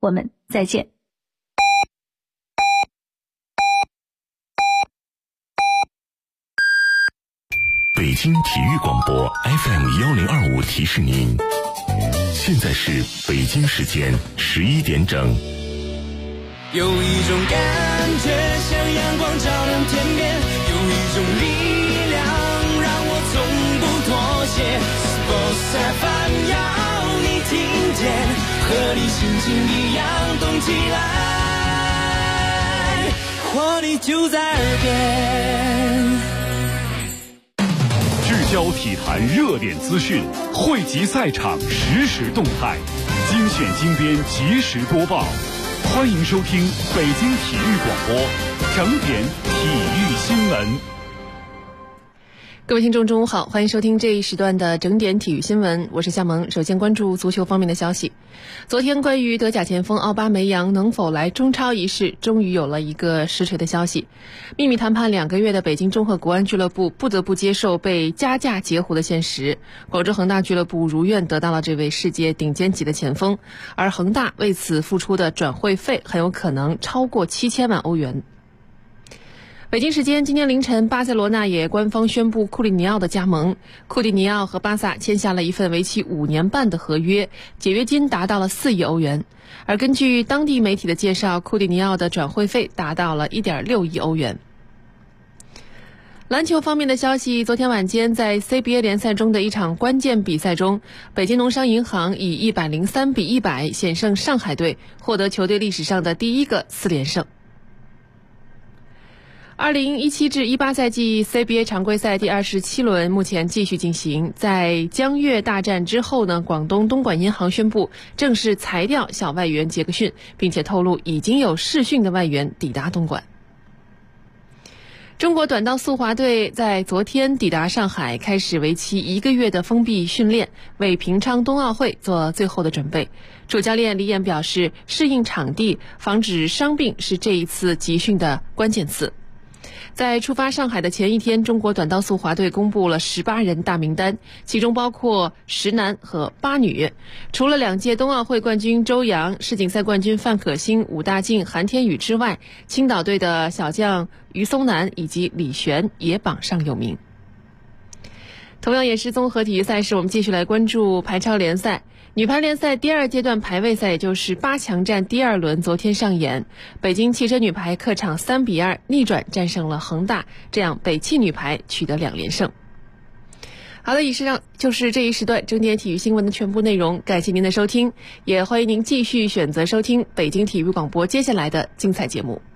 我们再见。 北京体育广播 FM1025 提示您，现在是北京时间11点整。 有一种感觉像阳光照亮天边，有一种力量让我从不妥协。Sports FM 要你听见，和你心情一样动起来，活力就在耳边。 聚焦体坛热点资讯，汇集赛场实时动态，精选精编及时播报。欢迎收听北京体育广播整点体育新闻。 各位听众中午好，欢迎收听这一时段的整点体育新闻，我是夏萌。首先关注足球方面的消息。昨天关于德甲前锋奥巴梅扬能否来中超一事终于有了一个实锤的消息。秘密谈判2个月的北京中赫国安俱乐部不得不接受被加价截胡的现实，广州恒大俱乐部如愿得到了这位世界顶尖级的前锋，而恒大为此付出的转会费很有可能超过7000万欧元。北京时间今天凌晨，巴塞罗那也官方宣布库蒂尼奥的加盟。库蒂尼奥和巴萨签下了一份为期5年半的合约，解约金达到了4亿欧元。而根据当地媒体的介绍，库蒂尼奥的转会费达到了1.6亿欧元。篮球方面的消息，昨天晚间在 CBA 联赛中的一场关键比赛中，北京农商银行以103比100险胜上海队，获得球队历史上的第一个4连胜。2017至18赛季 CBA 常规赛第27轮目前继续进行。在江粤大战之后呢，广东东莞银行宣布正式裁掉小外援杰克逊，并且透露已经有试训的外援抵达东莞。中国短道速滑队在昨天抵达上海，开始为期1个月的封闭训练，为平昌冬奥会做最后的准备。主教练李岩表示，适应场地、防止伤病是这一次集训的关键词。在出发上海的前一天，中国短道速滑队公布了18人大名单，其中包括10男和8女。除了2届冬奥会冠军周洋、世锦赛冠军范可新、武大靖、韩天宇之外，青岛队的小将于松南以及李璇也榜上有名。同样也是综合体育赛事，我们继续来关注排超联赛。女排联赛第2阶段排位赛，也就是8强战第2轮昨天上演，北京汽车女排客场3比2逆转战胜了恒大，这样北汽女排取得2连胜。好的，以上就是这一时段整点体育新闻的全部内容，感谢您的收听，也欢迎您继续选择收听北京体育广播接下来的精彩节目。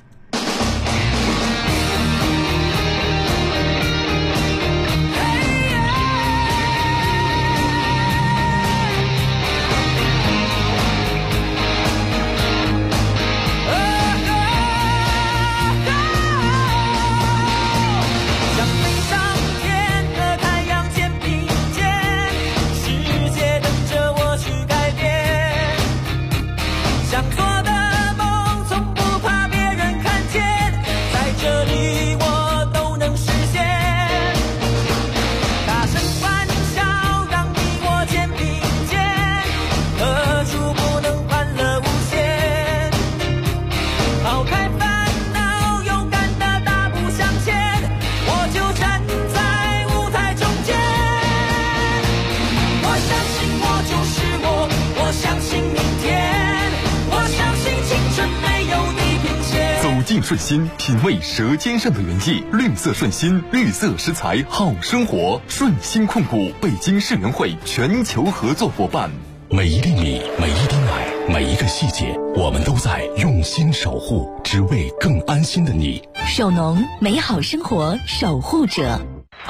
顺心，品味舌尖上的原意。绿色顺心，绿色食材好生活。顺心控股北京世园会全球合作伙伴。每一粒米，每一滴奶，每一个细节，我们都在用心守护，只为更安心的你。 首农，美好生活守护者。 五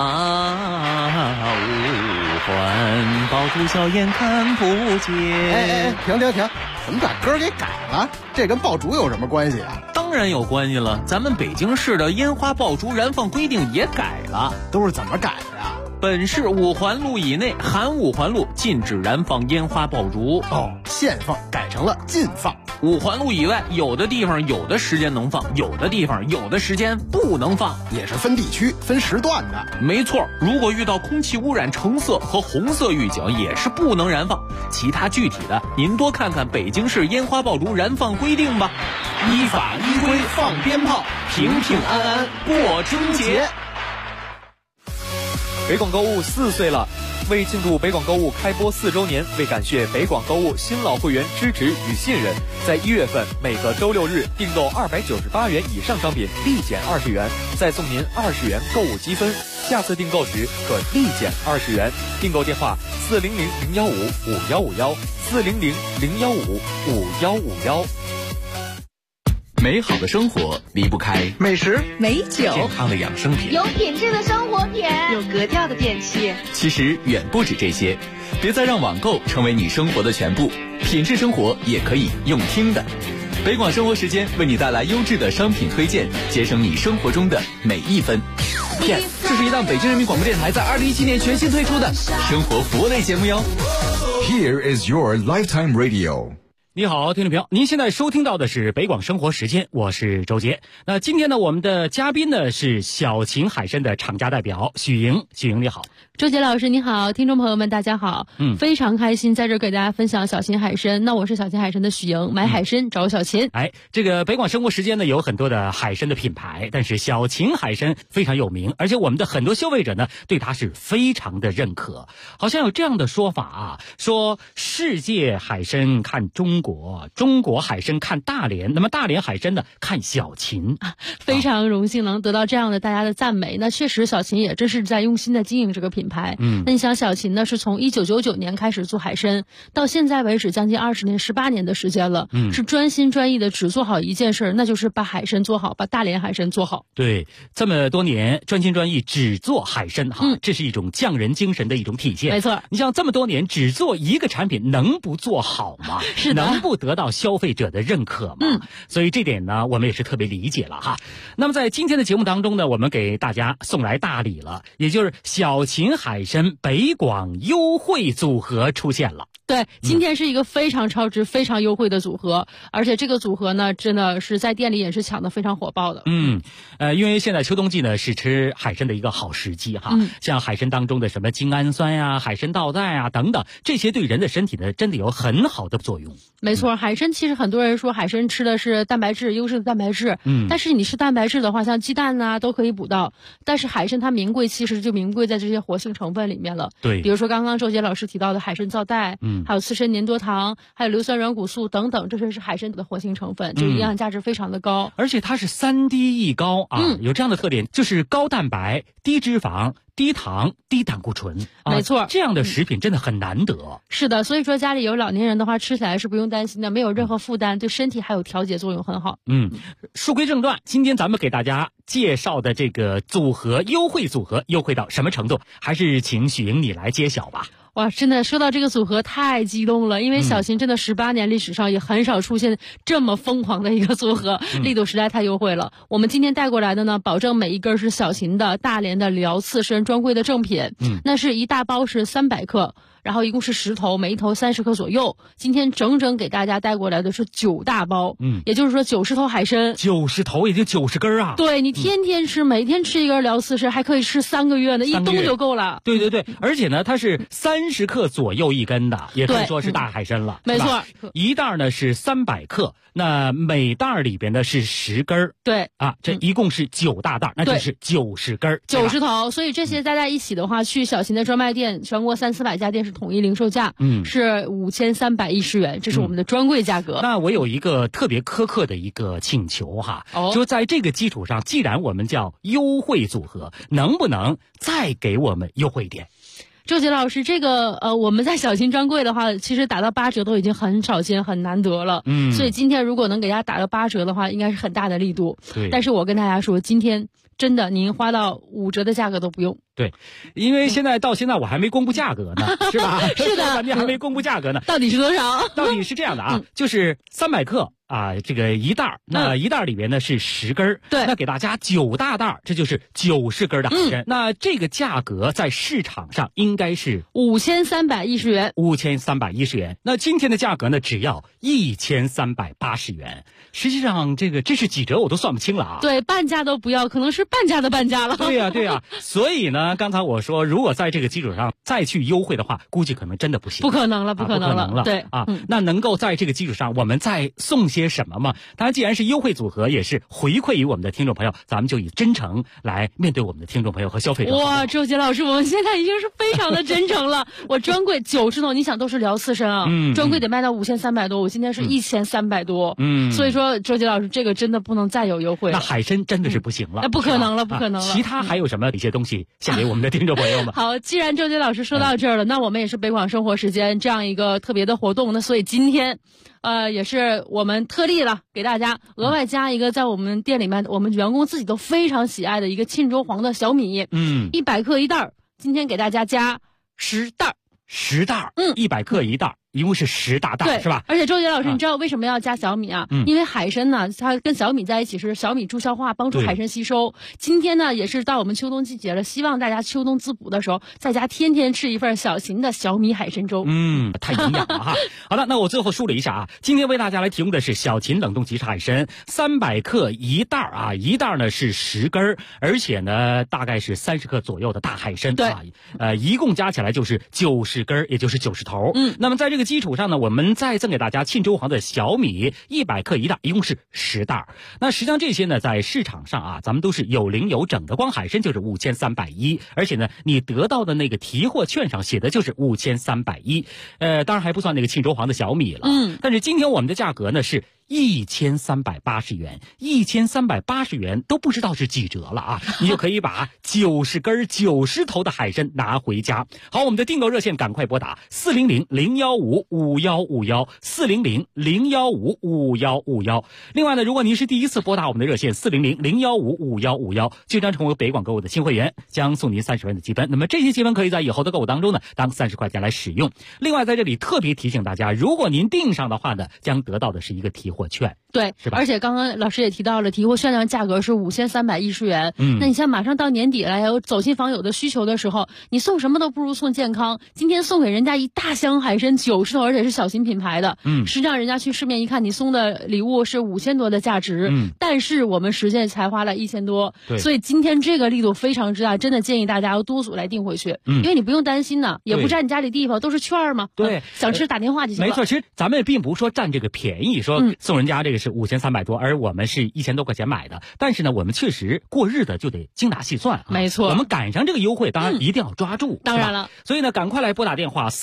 环爆竹硝烟看不见。 停！怎么把歌给改了？这跟爆竹有什么关系啊？ 当然有关系了，咱们北京市的烟花爆竹燃放规定也改了。 都是怎么改的呀？ 本市5环路以内含5环路禁止燃放烟花爆竹。 限放改成了禁放。 五环路以外，有的地方有的时间能放，有的地方有的时间不能放， 也是分地区分时段的。 没错，如果遇到空气污染橙色和红色预警，也是不能燃放。其他具体的您多看看北京市烟花爆竹燃放规定吧。依法依规放鞭炮，平平安安过春节。 北广购物4岁了，为庆祝北广购物开播4周年，为感谢北广购物新老会员支持与信任，在1月份每个周6日订购298元以上商品立减20元，再送您20元购物积分，下次订购时可立减20元。订购电话400-015-5151，400-015-5151。 美好的生活离不开美食、 美酒、 健康的养生品， 有品质的生活品， 有格调的电器。 其实远不止这些，别再让网购成为你生活的全部，品质生活也可以用听的。北广生活时间为你带来优质的商品推荐，节省你生活中的每一分。 Yes， 这是一档北京人民广播电台在2017年全新推出的生活服务类节目哟。 Here is your lifetime radio。 你好，听众朋友，您现在收听到的是北广生活时间，我是周杰。那今天呢，我们的嘉宾呢是小秦海参的厂家代表许莹。许莹你好。 周杰老师你好，听众朋友们大家好。非常开心在这给大家分享小秦海参。那我是小秦海参的许莹，买海参找小秦。 这个北广生活时间呢有很多的海参的品牌，但是小秦海参非常有名，而且我们的很多消费者呢对它是非常的认可。好像有这样的说法啊，说世界海参看中国，中国海参看大连，那么大连海参呢看小秦。 非常荣幸能得到这样的大家的赞美。那确实小秦也真是在用心的经营这个品牌。那你想小秦呢是从1999年开始做海参，到现在为止将近20年18年的时间了，是专心专意的只做好一件事，那就是把海参做好，把大连海参做好。 对，这么多年专心专意只做海参这是一种匠人精神的一种体现。 没错， 你像这么多年只做一个产品，能不做好吗？ 是的， 能不得到消费者的认可吗？所以这点呢我们也是特别理解了哈。那么在今天的节目当中呢，我们给大家送来大礼了，也就是小秦海参北广优惠组合出现了。 对，今天是一个非常超值、非常优惠的组合，而且这个组合呢，真的是在店里也是抢得非常火爆的。 因为现在秋冬季呢是吃海参的一个好时机哈。像海参当中的什么精氨酸呀、海参皂苷啊等等，这些对人的身体呢真的有很好的作用。 没错，海参其实很多人说海参吃的是蛋白质，优质的蛋白质。但是你吃蛋白质的话，像鸡蛋啊都可以补到，但是海参它名贵，其实就名贵在这些活性成分里面了。 对， 比如说刚刚周杰老师提到的海参皂苷，还有刺身粘多糖，还有硫酸软骨素等等，这些是海参的活性成分，就营养价值非常的高。 而且它是3低一高啊，有这样的特点，就是高蛋白、低脂肪、低糖、低胆固醇。 没错， 这样的食品真的很难得。 是的，所以说家里有老年人的话，吃起来是不用担心的，没有任何负担，对身体还有调节作用很好。 书归正传，今天咱们给大家介绍的这个组合优惠组合优惠到什么程度，还是请许莹你来揭晓吧。 哇，真的说到这个组合太激动了，因为小秦真的18年历史上也很少出现这么疯狂的一个组合，力度实在太优惠了。我们今天带过来的呢，保证每一根是小秦的大连的辽刺参专柜的正品，那是一大包是300克。然后一共是10头，每一头30克左右。今天整整给大家带过来的是9大包，也就是说90头海参 ，90头也就90根啊。 对，你天天吃，每天吃一根辽刺参，还可以吃3个月呢，一冬就够了。 对对对，而且呢，它是30克左右一根的，也可以说是大海参了。 没错， 一袋呢是300克，那每袋里边呢是10根。 对啊，这一共是9大袋，那就是90根 ，90头。所以这些加在一起的话，去小秦的专卖店，全国300-400家店是统一零售价，是5310元，这是我们的专柜价格。 那我有一个特别苛刻的一个请求哈，就在这个基础上，既然我们叫优惠组合，能不能再给我们优惠一点？ 周杰老师，这个我们在小秦专柜的话，其实打到8折都已经很少见、很难得了。所以今天如果能给大家打到8折的话，应该是很大的力度。 对， 但是我跟大家说，今天真的您花到5折的价格都不用。 对，因为到现在我还没公布价格呢，是吧？ 是的， 你还没公布价格呢。 到底是多少？ 到底是这样的啊，就是300克这个1袋，那1袋里边呢是10根， 对， 那给大家9大袋，这就是90根的海参。那这个价格在市场上应该是 5310元 ，5310元。那今天的价格呢，只要1380元。实际上，这是几折我都算不清了啊。 对，半价都不要，可能是半价的半价了。 对呀。所以呢，刚才我说，如果在这个基础上再去优惠的话，估计可能真的不行。 不可能了。对啊，那能够在这个基础上，我们再送些什么吗？当然，既然是优惠组合，也是回馈于我们的听众朋友，咱们就以真诚来面对我们的听众朋友和消费者。 哇，周杰老师，我们现在已经是非常的真诚了。我专柜90头，你想都是辽刺身啊，专柜得卖到5300多，我今天是1300多，所以说周杰老师这个真的不能再有优惠了。 那海参真的是不行了， 那不可能了。 其他还有什么一些东西献给我们的听众朋友们？ 好，既然周杰老师说到这儿了，那我们也是北广生活时间这样一个特别的活动，那所以今天也是我们特例了，给大家额外加一个在我们店里面我们员工自己都非常喜爱的一个沁州黄的小米，100克1袋，今天给大家加10袋，100克1袋。一共是10大袋，是吧？ 而且周杰老师，你知道为什么要加小米啊？因为海参呢，它跟小米在一起是小米助消化，帮助海参吸收。今天呢，也是到我们秋冬季节了，希望大家秋冬滋补的时候，在家天天吃一份小型的小米海参粥。 太营养了哈。好的，那我最后梳理一下啊，今天为大家来提供的是小秦冷冻即食海参，300克1袋啊，1袋呢是10根，而且呢大概是30克左右的大海参啊，一共加起来就是90根，也就是90头。那么在这个基础上呢，我们再赠给大家沁州黄的小米100克1袋，一共是10袋。那实际上这些呢，在市场上啊，咱们都是有零有整的，光海参就是5310，而且呢，你得到的那个提货券上写的就是5310，当然还不算那个沁州黄的小米了。但是今天我们的价格呢是1380元，1380元都不知道是几折了啊！你就可以把90根90头的海参拿回家。好，我们的订购热线赶快拨打400-015-5151，400-015-5151。另外呢，如果您是第一次拨打我们的热线400-015-5151，就将成为北广购物的新会员，将送您30元的积分。那么这些积分可以在以后的购物当中呢，当30块钱来使用。另外在这里特别提醒大家，如果您订上的话呢，将得到的是一个提货券。 对， 是吧？ 而且刚刚老师也提到了，提货券的价格是5310元。那你像马上到年底了，有走亲访友的需求的时候，你送什么都不如送健康。今天送给人家一大箱海参90头，而且是小型品牌的。实际上人家去市面一看，你送的礼物是5000多的价值，但是我们实际才花了1000多。所以今天这个力度非常之大，真的建议大家要多组来订回去，因为你不用担心呢，也不占你家里地方，都是券嘛。 对， 想吃打电话就行了。 没错，其实咱们并不是说占这个便宜，说送人家这个是5300多，而我们是1000多块钱买的。但是呢，我们确实过日子就得精打细算啊。 没错， 我们赶上这个优惠，当然一定要抓住。 当然了， 所以呢，赶快来拨打电话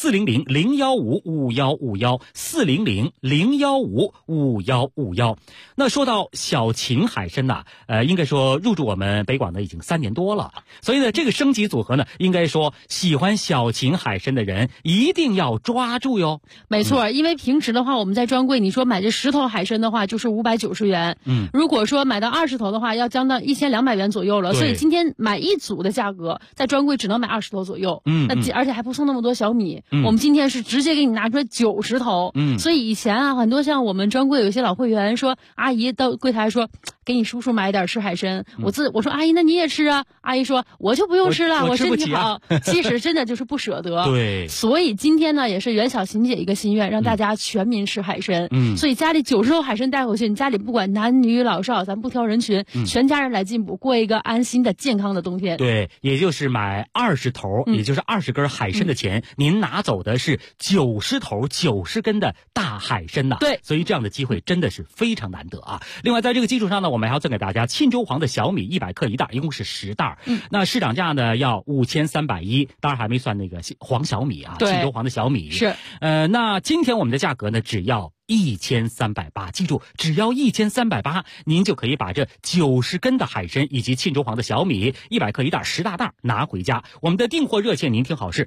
400-015-5151，400-015-5151。那说到小秦海参呐，应该说入驻我们北广呢已经3年多了。所以呢，这个升级组合呢，应该说喜欢小秦海参的人一定要抓住哟。 没错，因为平时的话，我们在专柜，你说买这10头海参的话，就是590元。如果说买到20头的话，要将到1200元左右了。所以今天买一组的价格，在专柜只能买20头左右。而且还不送那么多小米。我们今天是直接给你拿出来90头。所以以前啊，很多像我们专柜有些老会员说，阿姨到柜台说，给你叔叔买点吃海参。我说阿姨，那你也吃啊？阿姨说我就不用吃了，我身体好。其实真的就是不舍得。 对。 所以今天呢，也是袁小琴姐一个心愿，让大家全民吃海参。所以家里90头海参带回去，你家里不管男女老少，咱不挑人群，全家人来进补，过一个安心的健康的冬天。 对，也就是买20头，也就是20根海参的钱，您拿走的是90头90根的大海参呐。 对， 所以这样的机会真的是非常难得啊。另外在这个基础上呢，我们还要赠给大家沁州黄的小米100克1袋，一共是10袋。那市场价呢要5310，当然还没算那个黄小米啊，沁州黄的小米是。 那今天我们的价格呢只要1380，记住，只要1380，您就可以把这90根的海参以及沁州黄的小米100克1袋10大袋拿回家。我们的订货热线您听好是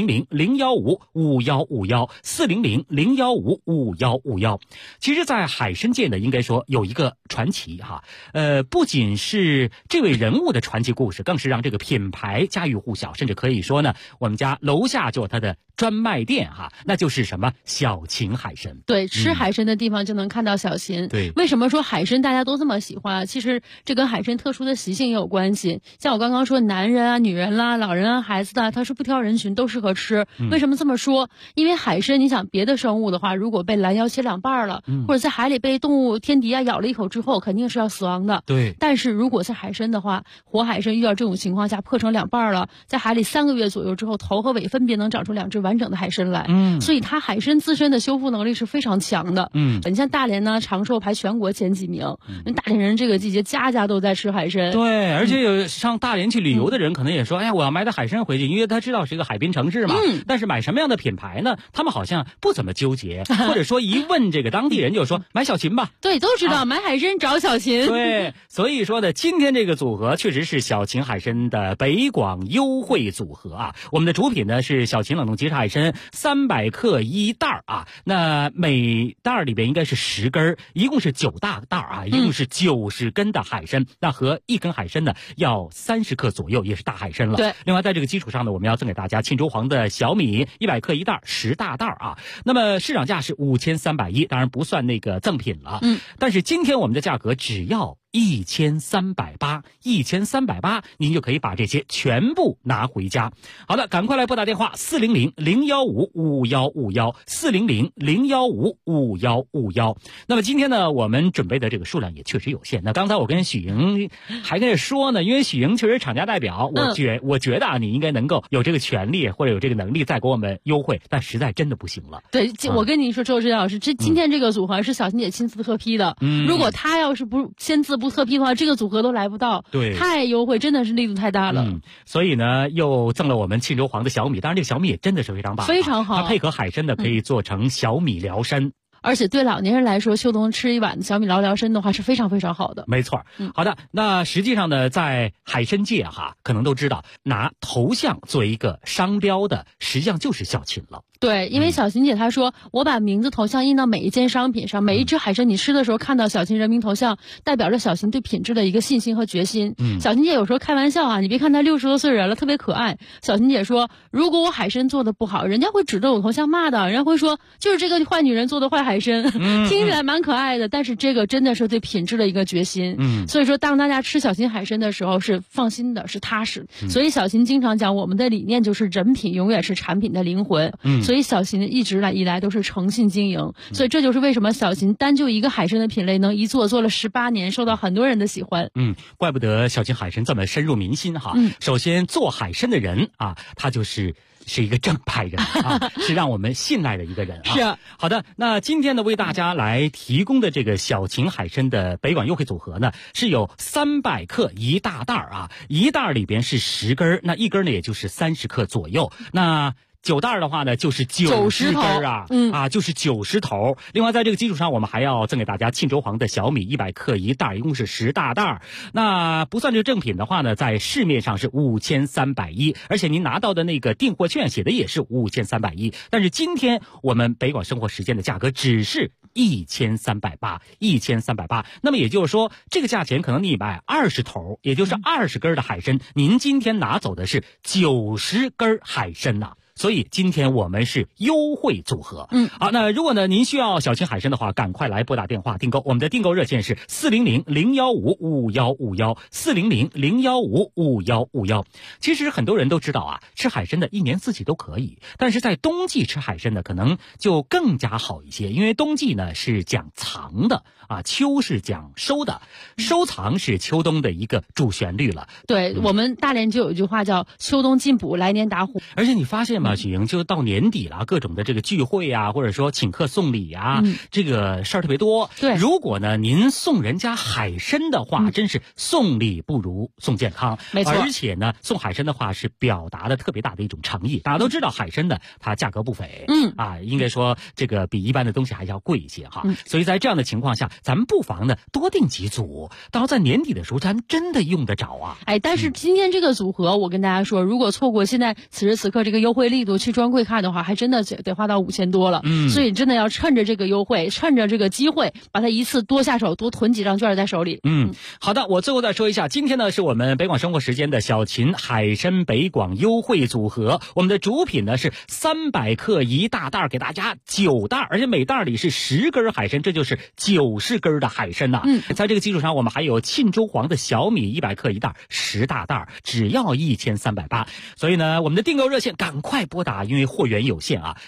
400-015-5151，400-015-5151。其实在海参界呢，应该说有一个传奇哈，不仅是这位人物的传奇故事，更是让这个品牌家喻户晓，甚至可以说呢，我们家楼下就有它的专卖店哈，那就是什么小秦海参。 对，吃吃海参的地方就能看到小芹。 对， 为什么说海参大家都这么喜欢？其实这跟海参特殊的习性也有关系。像我刚刚说，男人啊、女人啦、老人啊、孩子的，它是不挑人群，都适合吃。为什么这么说？因为海参，你想别的生物的话，如果被拦腰切两半了，或者在海里被动物天敌啊咬了一口之后，肯定是要死亡的。 对。 但是如果是海参的话，活海参遇到这种情况下破成两半了，在海里3个月左右之后，头和尾分别能长出2只完整的海参来。所以它海参自身的修复能力是非常强的。你像大连呢，长寿排全国前几名。大连人这个季节家家都在吃海参。 对，而且有上大连去旅游的人可能也说，哎呀，我要买点海参回去，因为他知道是一个海滨城市嘛。但是买什么样的品牌呢？他们好像不怎么纠结，或者说一问这个当地人就说买小芹吧。 对，都知道买海参找小芹。 对，所以说呢，今天这个组合确实是小芹海参的北广优惠组合啊。我们的主品呢是小芹冷冻即食海参300克1袋啊，那每袋里边应该是10根，一共是9大袋啊，一共是90根的海参，那和1根海参呢要30克左右，也是大海参了。 对， 另外在这个基础上呢，我们要赠给大家沁州黄的小米100克1袋10大袋啊。那么市场价是5310，当然不算那个赠品了。但是今天我们的价格只要1380，1380，您就可以把这些全部拿回家。好的，赶快来拨打电话400-015-5151，400-015-5151。那么今天呢，我们准备的这个数量也确实有限。那刚才我跟许莹还跟着说呢，因为许莹确实厂家代表，我觉得啊，你应该能够有这个权利或者有这个能力再给我们优惠，但实在真的不行了。 对，我跟您说，周志老师，今天这个组合是小芹姐亲自特批的。如果她要是不签字不特批的话，这个组合都来不到。 对， 太优惠，真的是力度太大了。 所以呢，又赠了我们沁州黄的小米，当然这个小米也真的是非常棒， 非常好。 它配合海参的可以做成小米辽参。 而且对老年人来说，秋冬吃一碗小米辽参的话是非常非常好的。 没错。好的，那实际上呢，在海参界可能都知道，拿头像作为一个商标的，实际上就是小芹了。 对，因为小芹姐她说，我把名字头像印到每一件商品上，每一只海参你吃的时候看到小芹人民头像，代表着小芹对品质的一个信心和决心。小芹姐有时候开玩笑你别看她60多岁人了，特别可爱。小芹姐说，如果我海参做的不好，人家会指着我头像骂的，人家会说就是这个坏女人做的坏海参。听起来蛮可爱的，但是这个真的是对品质的一个决心。所以说当大家吃小芹海参的时候是放心的，是踏实。所以小芹经常讲，我们的理念就是人品永远是产品的灵魂。所以小芹一直以来都是诚信经营。所以这就是为什么小芹单就一个海参的品类能一做了18年，受到很多人的喜欢。 怪不得小芹海参这么深入民心首先做海参的人他是一个正派人是让我们信赖的一个人是。 好的，那今天呢为大家来提供的这个小芹海参的北广优惠组合呢，是有300克1大袋一袋里边是10根，那1根呢也就是30克左右。那9袋的话呢，就是90根就是90头。另外，在这个基础上，我们还要赠给大家沁州黄的小米100克1袋，一共是10大袋。那不算这个正品的话呢，在市面上是5310，而且您拿到的那个订货券写的也是5310。但是今天我们北广生活时间的价格只是1380，1380。那么也就是说，这个价钱可能你买20头，也就是20根的海参，您今天拿走的是90根海参呐。所以今天我们是优惠组合。好，那如果呢您需要小芹海参的话，赶快来拨打电话订购。我们的订购热线是400-015-5151，400-015-5151。其实很多人都知道吃海参的一年四季都可以，但是在冬季吃海参的可能就更加好一些，因为冬季呢是讲藏的秋是讲收的，收藏是秋冬的一个主旋律了。 对，我们大连就有一句话叫秋冬进补，来年打虎。 而且你发现许莹，就到年底了，各种的这个聚会或者说请客送礼这个事儿特别多。 对， 如果呢您送人家海参的话，真是送礼不如送健康。 没错， 而且呢送海参的话是表达的特别大的一种诚意。大家都知道海参呢它价格不菲，应该说这个比一般的东西还要贵一些所以在这样的情况下，咱们不妨呢多订几组，到在年底的时候咱真的用得着但是今天这个组合我跟大家说，如果错过现在此时此刻这个优惠力度去专柜看的话，还真的得花到5000多了。所以真的要趁着这个优惠，趁着这个机会，把它一次多下手，多囤几张券在手里。 好的，我最后再说一下，今天呢是我们北广生活时间的小秦海参北广优惠组合，我们的主品呢是300克一大袋，给大家9袋，而且每袋里是10根海参，这就是90根的海参呐。在这个基础上，我们还有沁州黄的小米100克一袋，10大袋，只要1380。所以呢，我们的订购热线赶快拨打，因为货源有限啊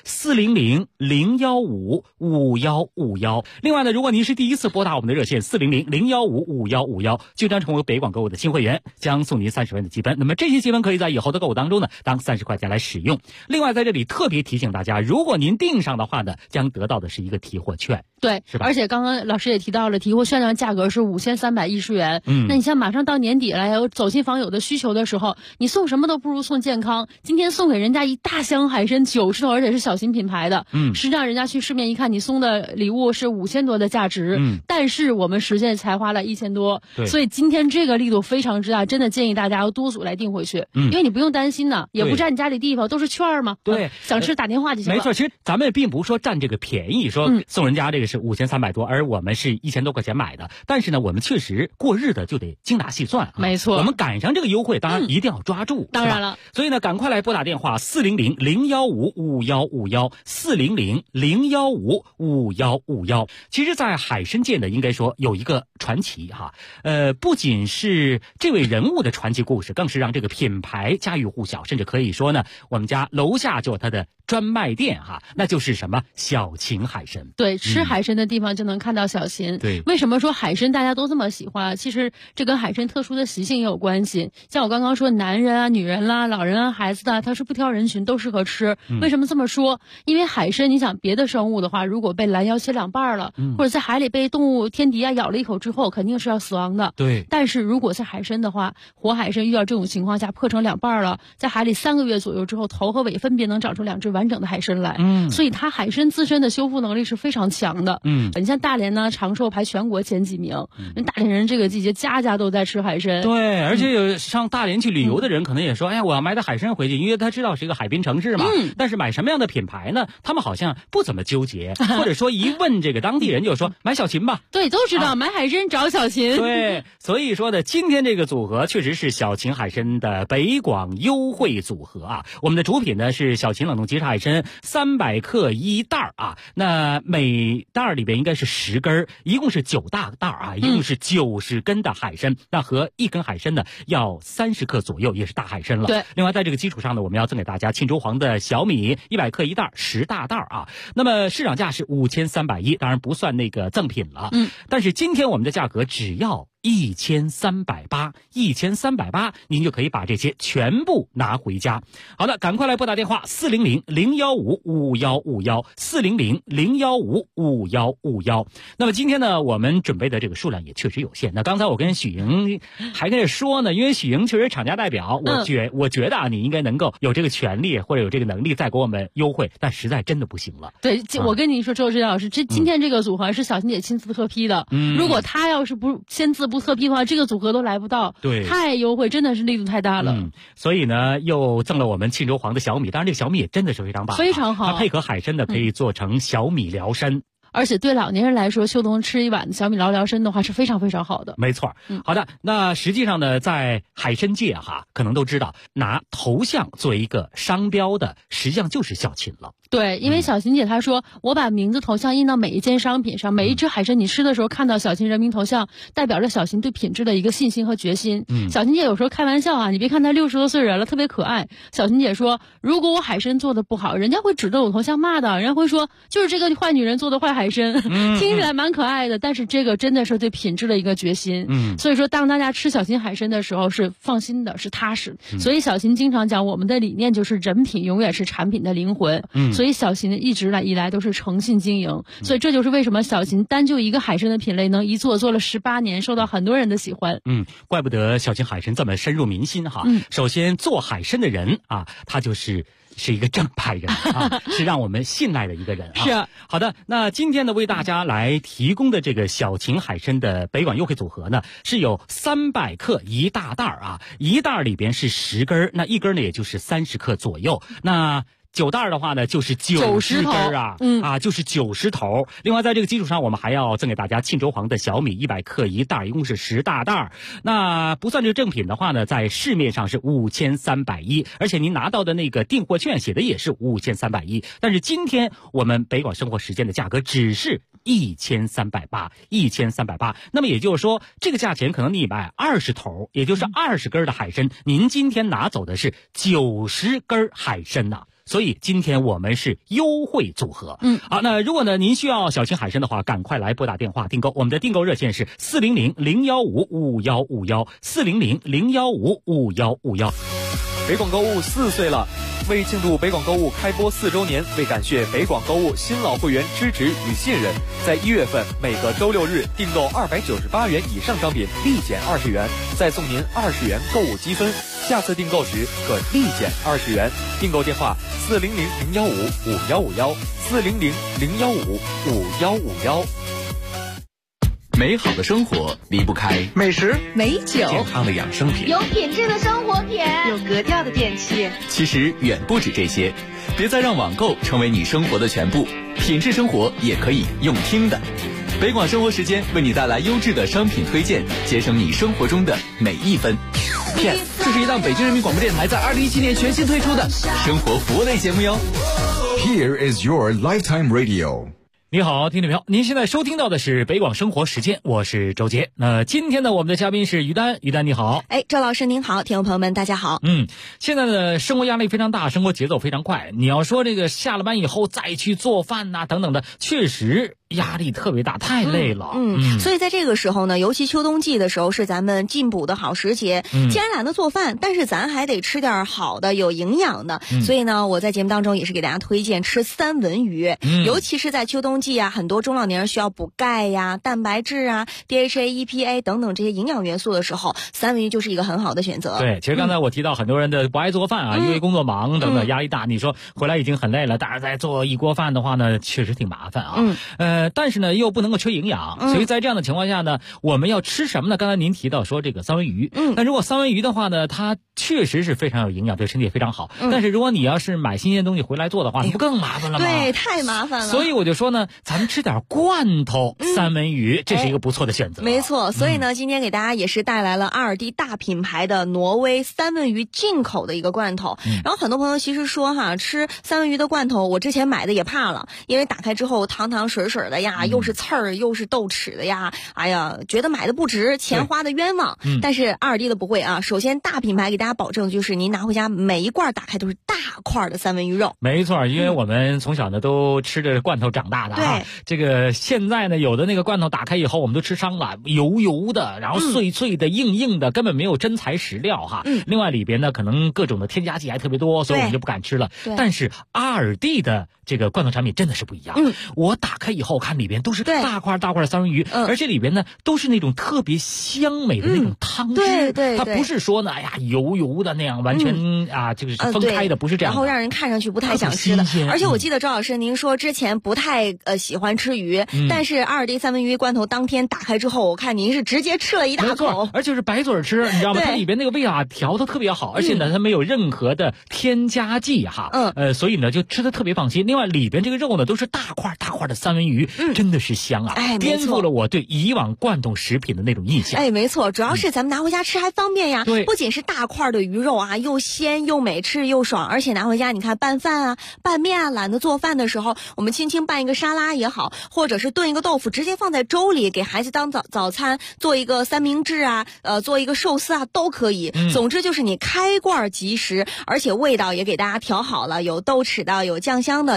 ，400-015-5151。另外呢，如果您是第一次拨打我们的热线400-015-5151，就将成为北广购物的新会员，将送您30元的积分。那么这些积分可以在以后的购物当中呢，当30块钱来使用。另外在这里特别提醒大家，如果您订上的话呢，将得到的是一个提货券。 对， 是吧？ 而且刚刚老师也提到了，提货券的价格是5310元。那你像马上到年底了，有走亲访友的需求的时候，你送什么都不如送健康。今天送给人家一大箱海参90头，而且是小型品牌的。实际上人家去市面一看，你送的礼物是5000多的价值。但是我们实际才花了1000多。所以今天这个力度非常之大，真的建议大家要多组来订回去。因为你不用担心呢，也不占你家里地方，都是券嘛。 对， 想吃打电话就行了。 没错，其实咱们并不是说占这个便宜，说送人家这个是5300多，而我们是1000多块钱买的。但是呢，我们确实过日子就得精打细算。 没错， 我们赶上这个优惠，当然一定要抓住。 当然了， 所以呢，赶快来拨打电话400-015-5151，400-015-5151。其实，在海参界呢，应该说有一个传奇哈，不仅是这位人物的传奇故事，更是让这个品牌家喻户晓，甚至可以说呢，我们家楼下就有它的专卖店哈，那就是什么小秦海参。 对，吃海参的地方就能看到小秦。 对， 为什么说海参大家都这么喜欢？其实这跟海参特殊的习性也有关系。像我刚刚说，男人啊、女人啦、老人啊、孩子的，它是不挑人群，都适合吃。为什么这么说？因为海参，你想别的生物的话，如果被拦腰切2半了，或者在海里被动物天敌啊咬了一口之后，肯定是要死亡的。 对。 但是如果在海参的话，活海参遇到这种情况下破成2半了，在海里3个月左右之后，头和尾分别能长出2只完整的海参来。所以它海参自身的修复能力是非常强的。你像大连呢，长寿排全国前几名。大连人这个季节家家都在吃海参。 对，而且有上大连去旅游的人可能也说，哎呀，我要买点海参回去，因为他知道是一个海滨城市嘛。但是买什么样的品牌呢？他们好像不怎么纠结，或者说一问这个当地人就说买小秦吧。 对，都知道买海参找小秦。 对，所以说呢，今天这个组合确实是小秦海参的北广优惠组合啊。我们的主品呢是小秦冷冻即食海参300克一袋啊，那每袋里边应该是10根，一共是9大袋啊，一共是90根的海参。那和1根海参呢要30克左右，也是大海参了。 对。 另外在这个基础上呢，我们要赠给大家沁州黄的小米100克一袋，10大袋啊。那么市场价是5310，当然不算那个赠品了。但是今天我们的价格只要1380，1380，您就可以把这些全部拿回家。好的，赶快来拨打电话400-015-5151，400-015-5151。那么今天呢，我们准备的这个数量也确实有限。那刚才我跟许莹还跟着说呢，因为许莹确实厂家代表，我觉得啊，你应该能够有这个权利或者有这个能力再给我们优惠，但实在真的不行了。 对，我跟你说，周志老师，今天这个组合是小秦姐亲自特批的。如果她要是不签字不特批的话，这个组合都来不到。 对， 太优惠，真的是力度太大了。 所以呢，又赠了我们沁州黄的小米，当然这个小米也真的是非常棒， 非常好。 它配合海参的可以做成小米辽参。 而且对老年人来说，秋冬吃一碗小米辽参的话是非常非常好的。 没错。好的，那实际上呢，在海参界可能都知道，拿头像作为一个商标的，实际上就是小秦了。 对，因为小秦姐她说，我把名字头像印到每一件商品上，每一只海参你吃的时候看到小秦人民头像，代表着小秦对品质的一个信心和决心。小秦姐有时候开玩笑你别看她60多岁人了，特别可爱。小秦姐说，如果我海参做的不好，人家会指着我头像骂的，人家会说就是这个坏女人做的坏海参。听起来蛮可爱的，但是这个真的是对品质的一个决心。所以说当大家吃小秦海参的时候是放心的，是踏实。所以小秦经常讲，我们的理念就是人品永远是产品的灵魂。所以小秦一直以来都是诚信经营。所以这就是为什么小秦单就一个海参的品类能一做了18年，受到很多人的喜欢。 怪不得小秦海参这么深入民心哈。首先做海参的人他就是是一个正派人啊，是让我们信赖的一个人啊。 是。 好的，那今天呢，为大家来提供的这个小秦海参的北广优惠组合呢，是有300克一大袋啊，一袋里边是10根，那一根呢也就是30克左右。那9袋的话呢，就是90根啊，就是90头。另外，在这个基础上，我们还要赠给大家沁州黄的小米100克一袋，一共是10大袋。那不算这个正品的话呢，在市面上是5310，而且您拿到的那个订货券写的也是5310。但是今天我们北广生活时间的价格只是1380，1380。那么也就是说，这个价钱可能你买20头，也就是20根的海参，您今天拿走的是90根海参呐。所以今天我们是优惠组合。好，那如果呢您需要小秦海参的话，赶快来拨打电话订购。我们的订购热线是400-015-5151，400-015-5151。 北广购物4岁了，为庆祝北广购物开播4周年，为感谢北广购物新老会员支持与信任，在1月份每个周6日订购298元以上商品立减20元，再送您20元购物积分，下次订购时可立减20元。订购电话400-015-5151，400-015-5151。 美好的生活离不开美食、 美酒、 健康的养生品， 有品质的生活品， 有格调的电器。 其实远不止这些，别再让网购成为你生活的全部，品质生活也可以用听的。北广生活时间为你带来优质的商品推荐，节省你生活中的每一分。 这是一档北京人民广播电台在2017年全新推出的生活服务类节目哟。 Here is your lifetime radio。 你好，听众朋友，您现在收听到的是北广生活时间，我是周杰。那今天呢，我们的嘉宾是于丹，于丹你好。 周老师您好，听众朋友们大家好。 现在的生活压力非常大，生活节奏非常快。你要说这个下了班以后再去做饭呐、等等的，确实压力特别大，太累了。 所以在这个时候呢，尤其秋冬季的时候是咱们进补的好时节。既然懒得做饭，但是咱还得吃点好的、有营养的。所以呢，我在节目当中也是给大家推荐吃三文鱼，尤其是在秋冬季啊，很多中老年人需要补钙呀、蛋白质啊、DHA、EPA 等等这些营养元素的时候，三文鱼就是一个很好的选择。 对，其实刚才我提到很多人的不爱做饭啊，因为工作忙等等，压力大。你说回来已经很累了，但是再做一锅饭的话呢，确实挺麻烦啊。但是呢，又不能够缺营养，所以在这样的情况下呢，我们要吃什么呢？刚才您提到说这个三文鱼，那如果三文鱼的话呢，它确实是非常有营养，对身体也非常好。但是如果你要是买新鲜东西回来做的话，那不更麻烦了吗？ 对，太麻烦了。 所以我就说呢，咱们吃点罐头三文鱼，这是一个不错的选择。 没错，所以呢，今天给大家也是带来了阿尔蒂大品牌的挪威三文鱼进口的一个罐头。然后很多朋友其实说哈，吃三文鱼的罐头，我之前买的也怕了，因为打开之后汤汤水水的呀，又是刺儿又是豆豉的呀，哎呀，觉得买的不值，钱花的冤枉。但是阿尔蒂的不会啊，首先大品牌给大家保证就是您拿回家每一罐打开都是大块的三文鱼肉。 没错，因为我们从小呢都吃着罐头长大的啊。这个现在呢，有的那个罐头打开以后我们都吃伤了，油油的，然后脆脆的、硬硬的，根本没有真材实料哈。另外里边呢可能各种的添加剂还特别多，所以我们就不敢吃了。但是阿尔蒂的这个罐头产品真的是不一样。我打开以后看里边都是大块大块的三文鱼，而且里边呢都是那种特别香美的那种汤汁。它不是说呢，哎呀油油的那样完全就是分开的，不是这样的。 然后让人看上去不太想吃的。而且我记得周老师您说之前不太喜欢吃鱼，但是阿尔蒂三文鱼罐头当天打开之后，我看您是直接吃了一大口， 而且是白嘴吃，你知道吗？它里边那个味啊调的特别好，而且呢它没有任何的添加剂哈。所以呢就吃的特别放心。另外里边这个肉呢都是大块大块的三文鱼，真的是香啊！颠覆了我对以往罐头食品的那种印象。 没错，主要是咱们拿回家吃还方便呀。不仅是大块的鱼肉啊，又鲜又美，吃又爽，而且拿回家你看拌饭啊、拌面啊，懒得做饭的时候，我们轻轻拌一个沙拉也好，或者是炖一个豆腐，直接放在粥里给孩子当早餐，做一个三明治啊，做一个寿司啊，都可以。总之就是你开罐即食，而且味道也给大家调好了，有豆豉的，有酱香的，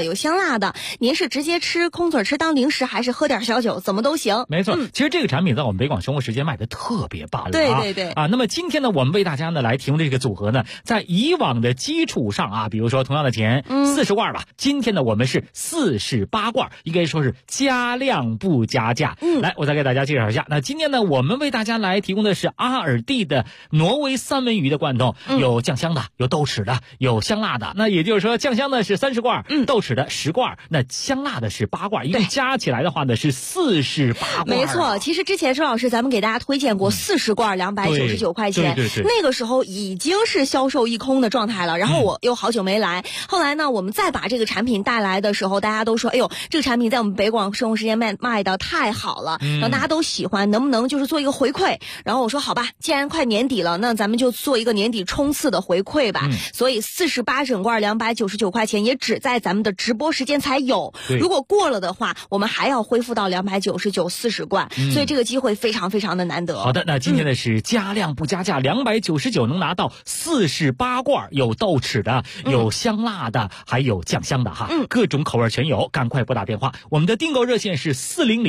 有香辣的。您是直接吃空嘴吃当零食，还是喝点小酒，怎么都行。 没错，其实这个产品在我们北广生活时间卖的特别棒了， 对啊。那么今天呢，我们为大家呢来提供这个组合呢，在以往的基础上啊，比如说同样的钱40罐吧，今天呢我们是48罐，应该说是加量不加价。来，我再给大家介绍一下。那今天呢，我们为大家来提供的是阿尔蒂的挪威三文鱼的罐头，有酱香的，有豆豉的，有香辣的。那也就是说，酱香的是30罐，豆豉的10罐，那香辣的是8罐，一共加起来的话呢是48罐。 没错，其实之前周老师咱们给大家推荐过40罐299块钱， 对， 那个时候已经是销售一空的状态了。然后我又好久没来，后来呢，我们再把这个产品带来的时候，大家都说，哎呦，这个产品在我们北广生活时间卖的太好了，然后大家都喜欢，能不能就是做一个回馈？然后我说好吧，既然快年底了，那咱们就做一个年底冲刺的回馈吧。所以48整罐299块钱，也只在咱们的直播时间才有。如果过了的话，我们还要恢复到299 40罐，所以这个机会非常非常的难得。 好的，那今天呢是加量不加价，299能拿到48罐，有豆豉的，有香辣的，还有酱香的哈，各种口味全有。赶快拨打电话，我们的订购热线是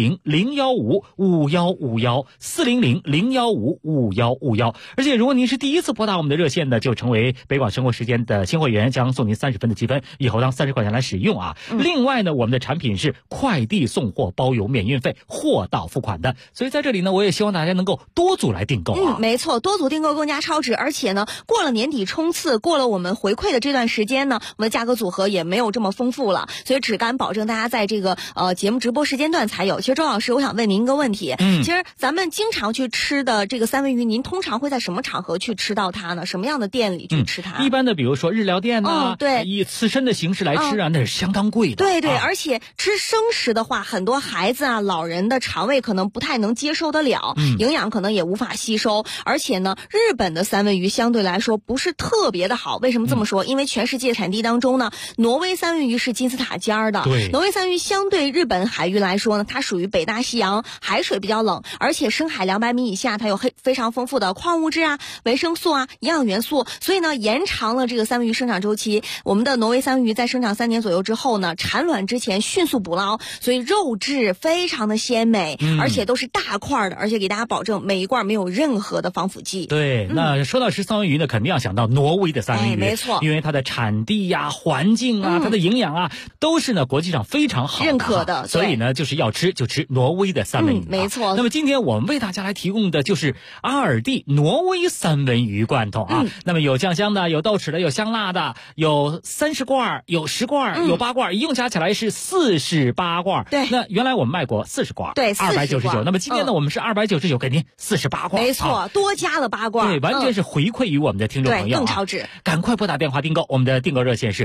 400-015-5151，400-015-5151。而且如果您是第一次拨打我们的热线呢，就成为北广生活时间的新会员，将送您30分的积分，以后当30块钱来使用啊。另外呢，我们的产品是快递送货包邮免运费，货到付款的。所以在这里呢，我也希望大家能够多组来订购啊。 没错，多组订购更加超值，而且呢，过了年底冲刺，过了我们回馈的这段时间呢，我们的价格组合也没有这么丰富了，所以只敢保证大家在这个节目直播时间段才有。其实周老师，我想问您一个问题，其实咱们经常去吃的这个三文鱼，您通常会在什么场合去吃到它呢？什么样的店里去吃它？ 一般的比如说日料店呐， 对， 以刺身的形式来吃啊，那是相当贵的。 对，而且吃生食的话，很多孩子啊、老人的肠胃可能不太能接受得了，营养可能也无法吸收。而且呢，日本的三文鱼相对来说不是特别的好。为什么这么说？因为全世界产地当中呢，挪威三文鱼是金字塔尖儿的。 对， 挪威三文鱼相对日本海域来说呢，它属于北大西洋，海水比较冷，而且深海200米以下，它有非常丰富的矿物质啊、维生素啊、营养元素，所以呢，延长了这个三文鱼生长周期。我们的挪威三文鱼在生长3年左右之后呢，产卵之前迅速捕捞，所以肉质非常的鲜美，而且都是大块的，而且给大家保证每一罐没有任何的防腐剂。 对，那说到吃三文鱼呢，肯定要想到挪威的三文鱼， 没错， 因为它的产地呀、环境啊、它的营养啊，都是呢国际上非常好认可的， 所以呢，就是要吃就吃挪威的三文鱼。 没错。 那么今天我们为大家来提供的就是阿尔蒂挪威三文鱼罐头啊。那么有酱香的，有豆豉的，有香辣的，有30罐，有10罐，有8罐，一共加起来是48罐。 对， 那原来我们卖过40罐， 对 ，299。那么今天呢，我们是299给您48罐， 没错，多加了8罐， 对，完全是回馈于我们的听众朋友， 更超值。 赶快拨打电话订购，我们的订购热线是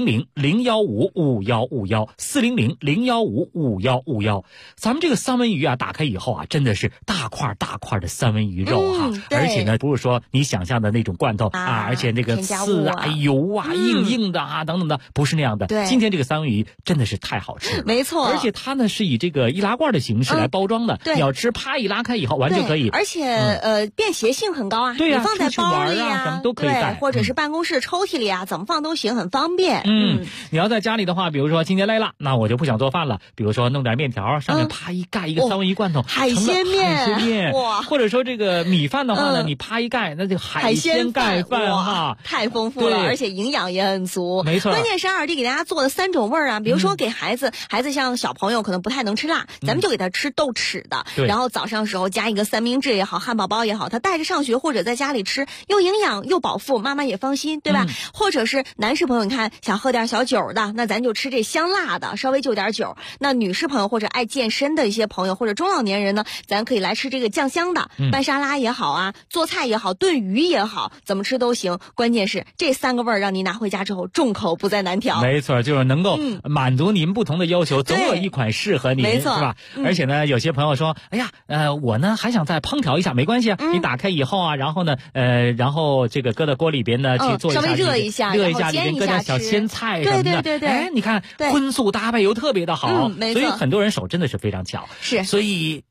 400-015-5151，400-015-5151。咱们这个三文鱼啊，打开以后啊，真的是大块大块的三文鱼肉哈，而且呢，不是说你想象的那种罐头啊，而且那个刺啊、油啊、硬的啊等等的，不是那样的。 对， 今天这个三文鱼真的是太好吃了， 没错。 而且它呢是以这个易拉罐的形式来包装的， 对， 你要吃啪一拉开以后完全可以， 而且便携性很高啊， 对呀， 你放在包里啊，咱们都可以带， 或者是办公室抽屉里啊，怎么放都行，很方便。 你要在家里的话，比如说今天累了，那我就不想做饭了，比如说弄点面条，上面啪一盖一个三文鱼罐头， 海鲜面， 哇！或者说这个米饭的话呢，你啪一盖，那就海鲜盖饭哈， 太丰富了，而且营养也很足。 没错， 关键是阿尔蒂给大家做了3种味儿啊，比如说给孩子像小朋友可能不太能吃辣，咱们就给他吃豆豉的，然后早上时候加一个三明治也好，汉堡包也好，他带着上学或者在家里吃，又营养又饱腹，妈妈也放心，对吧？或者是男士朋友，你看想喝点小酒的，那咱就吃这香辣的，稍微就点酒。那女士朋友或者爱健身的一些朋友或者中老年人呢，咱可以来吃这个酱香的，拌沙拉也好啊，做菜也好，炖鱼也好，怎么吃都行。关键是这3个味儿让你拿回家之后众口不再难调。 没错，就是能够满足您不同的要求，总有一款适合您， 没错， 是吧？而且呢，有些朋友说，哎呀，我呢还想再烹调一下，没关系啊，你打开以后啊，然后呢，然后这个搁到锅里边呢去做一下， 稍微热一下， 里边搁点小鲜菜什么的， 对， 哎，你看荤素搭配又特别的好， 没错， 所以很多人手真的是非常巧， 是， 所以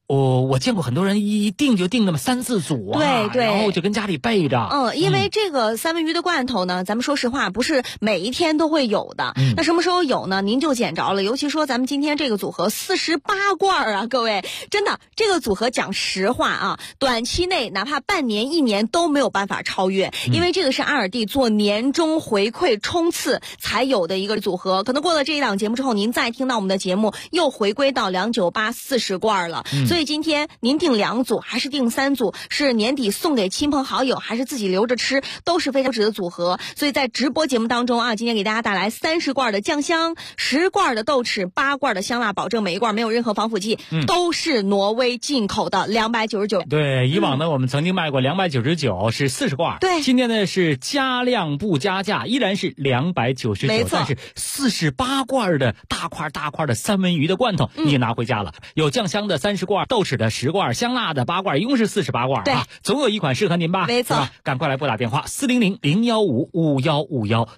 我见过很多人一订就订那么3-4组啊， 对， 然后就跟家里备着。 因为这个三文鱼的罐头呢，咱们说实话不是每一天都会有的。那什么时候有呢？您就捡着了。尤其说咱们今天这个组合48罐啊，各位，真的这个组合讲实话啊，短期内哪怕半年、1年都没有办法超越，因为这个是阿尔蒂做年终回馈冲刺才有的一个组合。可能过了这一档节目之后，您再听到我们的节目又回归到298 40罐了。所以今天您订2组还是订3组，是年底送给亲朋好友还是自己留着吃，都是非常值的组合。所以在直播节目当中啊，今天给大家带来30罐的酱香，10罐的豆豉，8罐的香辣，保证每一罐没有任何防腐剂，都是挪威进口的299。 对，以往呢我们曾经卖过299是40罐， 对， 今天呢是加量不加价，依然是299， 没错， 但是48罐的大块的三文鱼的罐头你也拿回家了，有酱香的30罐，豆豉的10罐，香辣的8罐，一共是48罐啊，总有一款适合您吧？ 没错， 赶快来拨打电话400-015-5151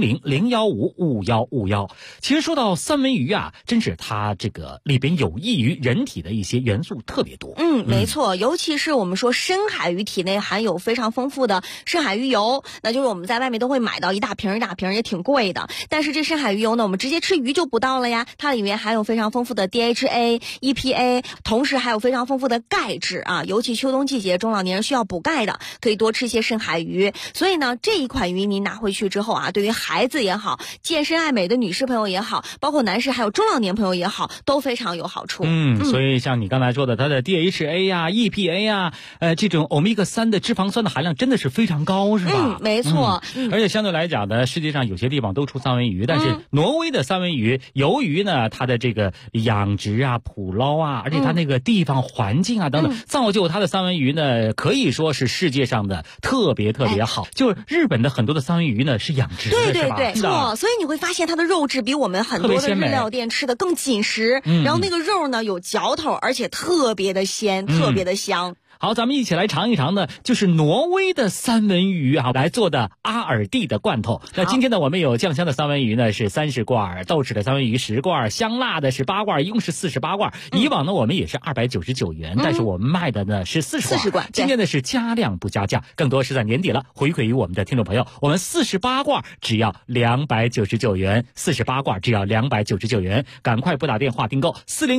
400-015-5151。其实说到三文鱼啊，真是它这个里边有益于人体的一些元素特别多。 没错，尤其是我们说深海鱼体内含有非常丰富的深海鱼油，那就是我们在外面都会买到一大瓶也挺贵的，但是这深海鱼油呢，我们直接吃鱼就不到了呀，它里面含有非常丰富的 DHA、EPA， 同时还有非常丰富的钙质啊，尤其秋冬季节中老年人需要补钙的，可以多吃一些深海鱼。所以呢，这一款鱼您拿回去之后啊，对于孩子也好，健身爱美的女士朋友也好，包括男士还有中老年朋友也好，都非常有好处。 所以像你刚才说的，它的 DHA 呀、EPA 呀，这种欧米伽3的脂肪酸的含量真的是非常高，是吧？ 没错。 而且相对来讲呢，世界上有些地方都出三文鱼，但是挪威的三文鱼，由于呢它的这个养殖啊、捕捞啊，而且它那个地方环境啊等等，造就它的三文鱼呢，可以说是世界上的特别好。就是日本的很多的三文鱼呢是养殖的，是吧？ 对，错。所以你会发现它的肉质比我们很多的日料店吃的更紧实，然后那个肉呢有嚼头，而且特别的鲜，特别的香。 好，咱们一起来尝一尝呢，就是挪威的三文鱼啊来做的阿尔蒂的罐头。那今天呢，我们有酱香的三文鱼呢是30罐，豆豉的三文鱼10罐，香辣的是8罐，一共是48罐。以往呢我们也是299元，但是我们卖的呢是40罐。今天呢是加量不加价，更多是在年底了，回馈于我们的听众朋友。我们48罐只要299元，48罐只要299元，赶快拨打电话订购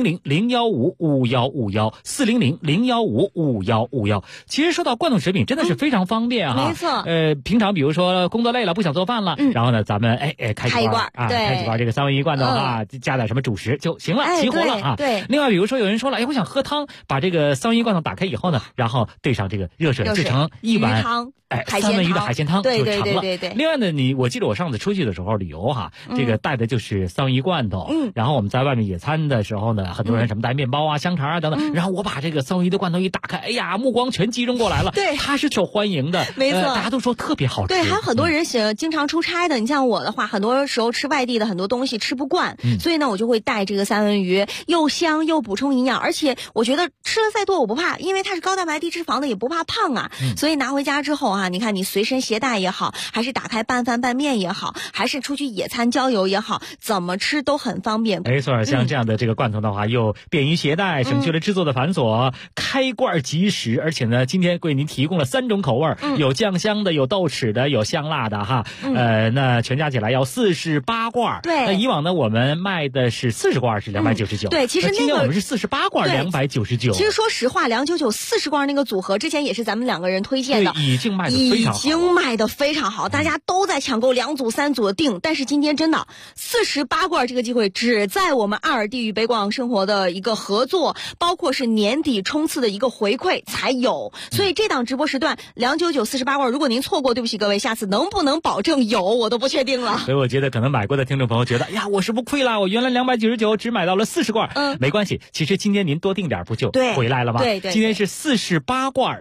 400-015-5151 400-015-5151。其实说到罐头食品真的是非常方便哈， 没错。 平常比如说工作累了不想做饭了，然后呢咱们开几罐啊，开几罐这个三文鱼罐头啊，加点什么主食就行了，齐活了啊。 对。 另外比如说有人说了，我想喝汤，把这个三文鱼罐头打开以后呢，然后兑上这个热水，制成一碗汤。 三文鱼的海鲜汤就成了。 对。 另外呢，我记得我上次出去的时候旅游哈，这个带的就是三文鱼罐头。然后我们在外面野餐的时候呢，很多人什么带面包啊、香肠啊等等。然后我把这个三文鱼的罐头一打开，哎呀，目光全集中过来了。 对， 它是受欢迎的， 没错， 大家都说特别好吃。 对，还有很多人经常出差的。你像我的话，很多时候吃外地的很多东西吃不惯，所以呢，我就会带这个三文鱼，又香又补充营养，而且我觉得吃了再多我不怕，因为它是高蛋白低脂肪的，也不怕胖啊。所以拿回家之后啊，你看你随身携带也好，还是打开拌饭拌面也好，还是出去野餐郊游也好，怎么吃都很方便。 没错，像这样的这个罐头的话，又便于携带，省去了制作的繁琐，开罐即食，而且呢，今天为您提供了3种口味，有酱香的，有豆豉的，有香辣的哈。那全加起来要48罐。 对。 那以往呢，我们卖的是40罐是299。 对，其实今天我们是48罐299。 其实说实话，299 40罐那个组合之前也是咱们2个人推荐的， 已经卖得非常好， 大家都在抢购2组3组的订。但是今天真的48罐这个机会只在我们阿尔蒂与北广生活的一个合作，包括是年底冲刺的一个回馈才有。所以这档直播时段299 48罐，如果您错过，对不起各位，下次能不能保证有我都不确定了。 所以我觉得可能买过的听众朋友觉得，呀，我是不是亏了？我原来299只买到了40罐。没关系，其实今天您多订点不就回来了吗？ 对。 今天是48罐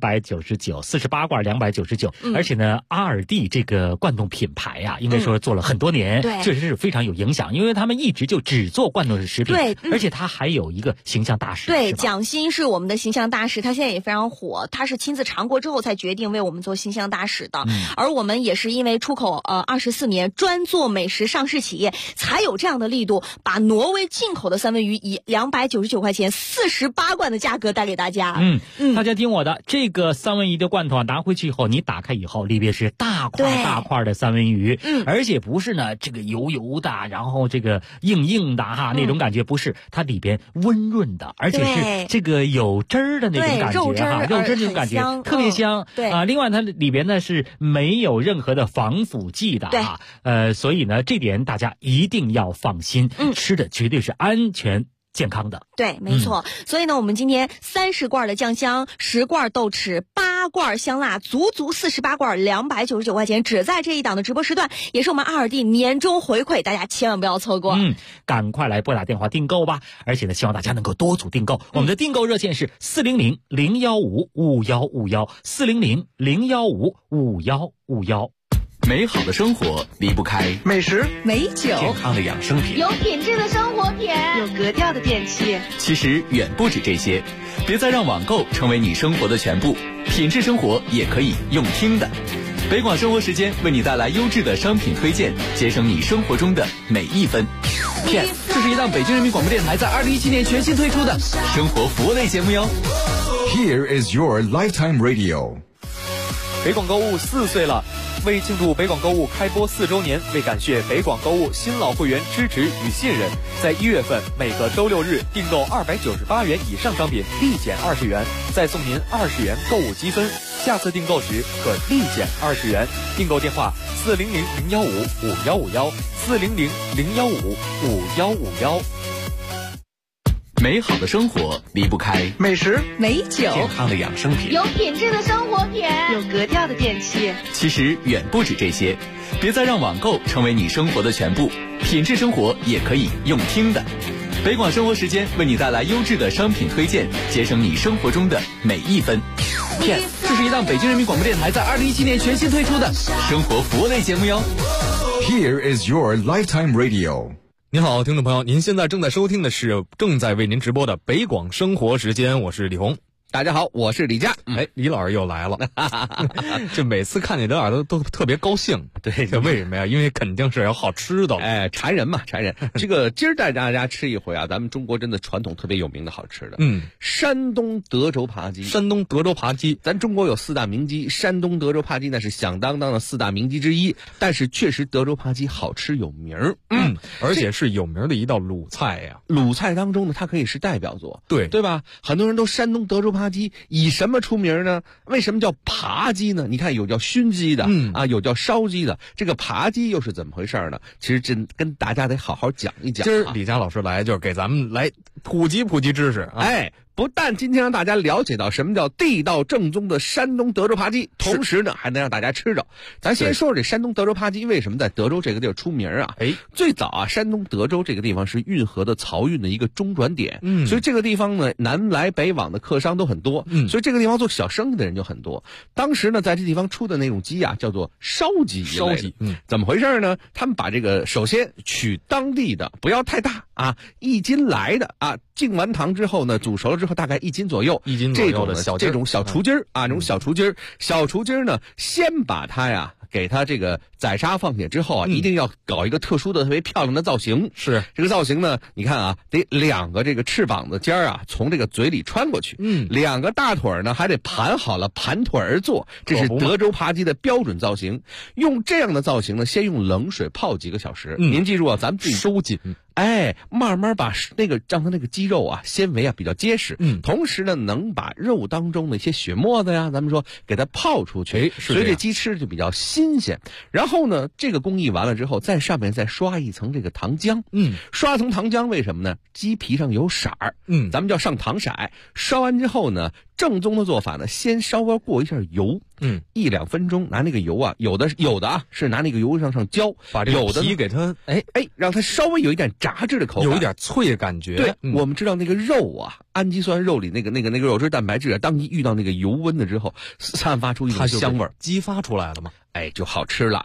299 48罐299。而且呢，阿尔蒂这个罐头品牌啊，应该说做了很多年，确实是非常有影响，因为他们一直就只做罐头的食品。对。而且他还有一个形象大使。 对，蒋欣是我们的形象大使， 他现在也非常火，他是亲自尝过之后才决定为我们做新乡大使的。而我们也是因为出口24年专做美食上市企业，才有这样的力度，把挪威进口的三文鱼以299块钱48罐的价格带给大家。 大家听我的，这个三文鱼的罐头拿回去以后，你打开以后，里边是大块大块的三文鱼，而且不是呢这个油油的，然后这个硬硬的那种感觉，不是，它里边温润的，而且是这个有汁儿的那种感觉肉汁那种感觉特别香。另外它里边呢是没有任何的防腐剂的所以呢这点大家一定要放心，吃的绝对是安全健康的。 对，没错。所以呢，我们今天30罐的酱香，10罐豆豉，8罐香辣，足48罐，299块钱，只在这一档的直播时段，也是我们阿尔蒂年终回馈，大家千万不要错过。 赶快来拨打电话订购吧！而且呢，希望大家能够多组订购。我们的订购热线是400-015-5151，400-015-5151。 美好的生活离不开美食、 美酒、 健康的养生品， 有品质的生活品， 有格调的电器。 其实远不止这些，别再让网购成为你生活的全部，品质生活也可以用听的。北广生活时间为你带来优质的商品推荐，节省你生活中的每一分。 这是一档北京人民广播电台在2017年全新推出的生活服务类节目哟。 Here is your lifetime radio。 北广购物4岁了，为庆祝北广购物开播4周年，为感谢北广购物新老会员支持与信任，在1月份每个周6日订购298元以上商品立减20元，再送您20元购物积分，下次订购时可立减20元。订购电话400-015-5151，400-015-5151。 美好的生活离不开美食、 美酒、 健康的养生品， 有品质的生活品， 有格调的电器。 其实远不止这些，别再让网购成为你生活的全部，品质生活也可以用听的。北广生活时间为你带来优质的商品推荐，节省你生活中的每一分。 这是一档北京人民广播电台在2017年全新推出的生活服务类节目哟。 Here is your lifetime radio。 您好，听众朋友，您现在正在收听的是正在为您直播的北广生活时间，我是李红。 大家好，我是李佳。 李老师又来了，就每次看见李老师都特别高兴。 对， 这为什么呀？因为肯定是有好吃的。 馋人嘛，馋人。这个今儿带大家吃一回啊，咱们中国真的传统特别有名的好吃的。山东德州扒鸡。 山东德州扒鸡， 咱中国有4大名鸡，山东德州扒鸡那是响当当的4大名鸡之一。但是确实德州扒鸡好吃有名儿。 而且是有名的一道鲁菜呀。 鲁菜当中呢，它可以是代表作， 对吧？很多人都山东德州扒鸡以什么出名呢？为什么叫扒鸡呢？你看有叫熏鸡的，有叫烧鸡的，这个扒鸡又是怎么回事呢？其实真跟大家得好好讲一讲。 今儿李佳老师来就是给咱们来普及知识啊。 不但今天让大家了解到什么叫地道正宗的山东德州扒鸡，同时呢还能让大家吃着。咱先说说这山东德州扒鸡为什么在德州这个地儿出名啊？最早啊，山东德州这个地方是运河的漕运的一个中转点，所以这个地方呢南来北往的客商都很多，所以这个地方做小生意的人就很多。当时呢在这地方出的那种鸡啊叫做烧鸡，怎么回事呢？他们把这个首先取当地的，不要太大啊，1斤来的啊，浸完糖之后呢煮熟了之后大概1斤左右，这种小雏鸡儿啊，这种小雏鸡儿呢，先把它呀给它这个宰杀放血之后啊，一定要搞一个特殊的特别漂亮的造型。 是这个造型呢，你看啊，得2个这个翅膀的尖儿啊从这个嘴里穿过去，2个大腿呢还得盘好了，盘腿而坐，这是德州扒鸡的标准造型。用这样的造型呢，先用冷水泡几个小时。您记住啊，咱们自己收紧。 慢慢把让它那个鸡肉啊纤维啊比较结实，同时呢能把肉当中的一些血沫子呀，咱们说给它泡出去，所以这鸡吃就比较新鲜。然后呢，这个工艺完了之后，在上面再刷一层这个糖浆，刷层糖浆为什么呢？鸡皮上有色儿，咱们叫上糖色。刷完之后呢，正宗的做法呢，先稍微过一下油，1-2分钟，拿那个油啊，有的啊是拿那个油上浇， 把这个皮给它让它稍微有一点炸制的口感， 有一点脆的感觉。 对，我们知道那个肉啊，氨基酸肉里那个肉质蛋白质啊，当你遇到那个油温的之后，散发出一种香味儿， 激发出来了吗？ 就好吃了。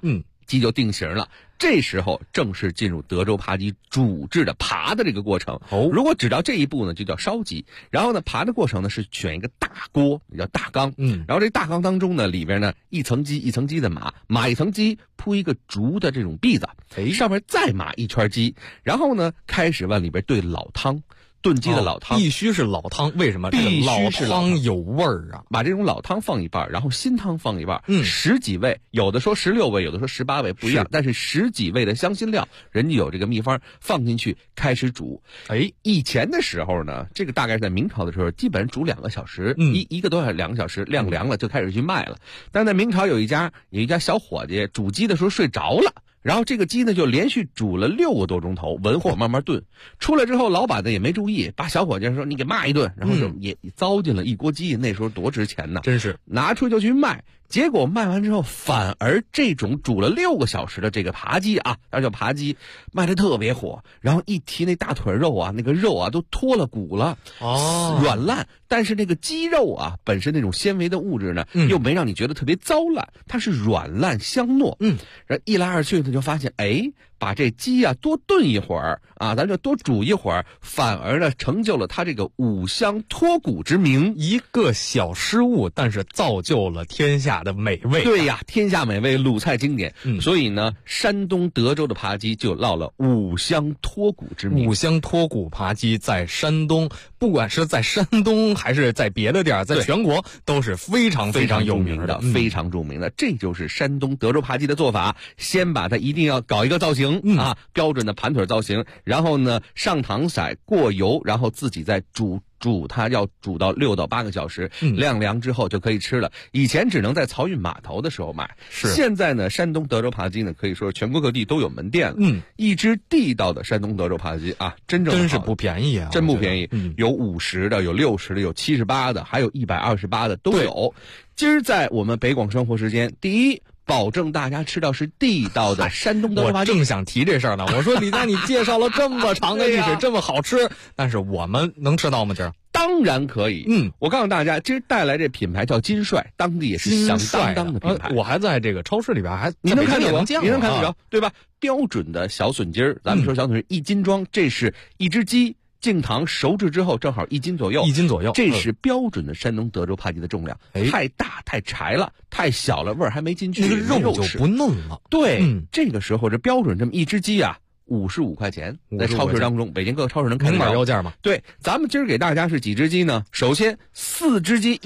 鸡就定型了。这时候正式进入德州扒鸡煮制的扒的这个过程。如果只到这一步呢，就叫烧鸡。然后呢，扒的过程呢是选一个大锅，也叫大缸。然后这大缸当中呢，里边呢一层鸡一层鸡的码一层鸡，铺一个竹的这种篦子，上面再码一圈鸡，然后呢开始往里边兑老汤。炖鸡的老汤必须是老汤，为什么？ 必须是老汤有味儿啊！ 把这种老汤放一半，然后新汤放一半，十几味，有的说16味，有的说18味，不一样。但是十几味的香辛料，人家有这个秘方，放进去开始煮。以前的时候呢，这个大概是在明朝的时候，基本上煮2个小时，一个多小时2个小时，晾凉了就开始去卖了。但在明朝有一家小伙计煮鸡的时候睡着了。然后这个鸡呢就连续煮了6个多钟头，文火慢慢炖。出来之后，老板呢也没注意，把小伙计说你给骂一顿，然后就也糟践了一锅鸡。那时候多值钱呢， 真是拿出就去卖。结果卖完之后，反而这种煮了6个小时的这个扒鸡啊，那叫扒鸡，卖得特别火。然后一提那大腿肉啊，那个肉啊都脱了骨了，软烂。但是那个鸡肉啊，本身那种纤维的物质呢，又没让你觉得特别糟烂，它是软烂香糯。然后一来二去呢，就发现把这鸡啊多炖一会儿啊，咱就多煮一会儿，反而呢成就了它这个五香脱骨之名。 一个小失误，但是造就了天下的美味。 对呀，天下美味，鲁菜经典。所以呢，山东德州的扒鸡就落了五香脱骨之名。 五香脱骨扒鸡在山东，不管是在山东还是在别的地儿，在全国都是非常非常有名的， 非常著名的。这就是山东德州扒鸡的做法，先把它一定要搞一个造型。标准的盘腿造型，然后呢上糖色过油，然后自己再煮它，要煮到6到8个小时，晾凉之后就可以吃了。以前只能在漕运码头的时候买，现在呢山东德州扒鸡呢可以说全国各地都有门店了。一只地道的山东德州扒鸡啊，真是不便宜啊， 真不便宜。有50的，有60的，有78的，还有128的都有。今儿在我们北广生活时间，第一，保证大家吃到是地道的山东德州扒鸡。 我正想提这事儿呢。我说李佳，你介绍了这么长的历史，这么好吃，但是我们能吃到吗？今儿当然可以。我告诉大家，今儿带来这品牌叫金帅，当地也是响当当的品牌。 我还在这个超市里边你能看得着， 你能看得着，对吧？标准的小笋筋儿，咱们说小笋筋1斤装，这是一只鸡。净糖熟制之后正好1斤左右，这是标准的山东德州扒鸡的重量。太大太柴了，太小了味儿还没进去， 那个肉就不嫩了。 对，这个时候这标准这么一只鸡啊，55块钱，在超市当中，北京各个超市能看到标价吗？ 对，咱们今儿给大家是几只鸡呢？首先4只鸡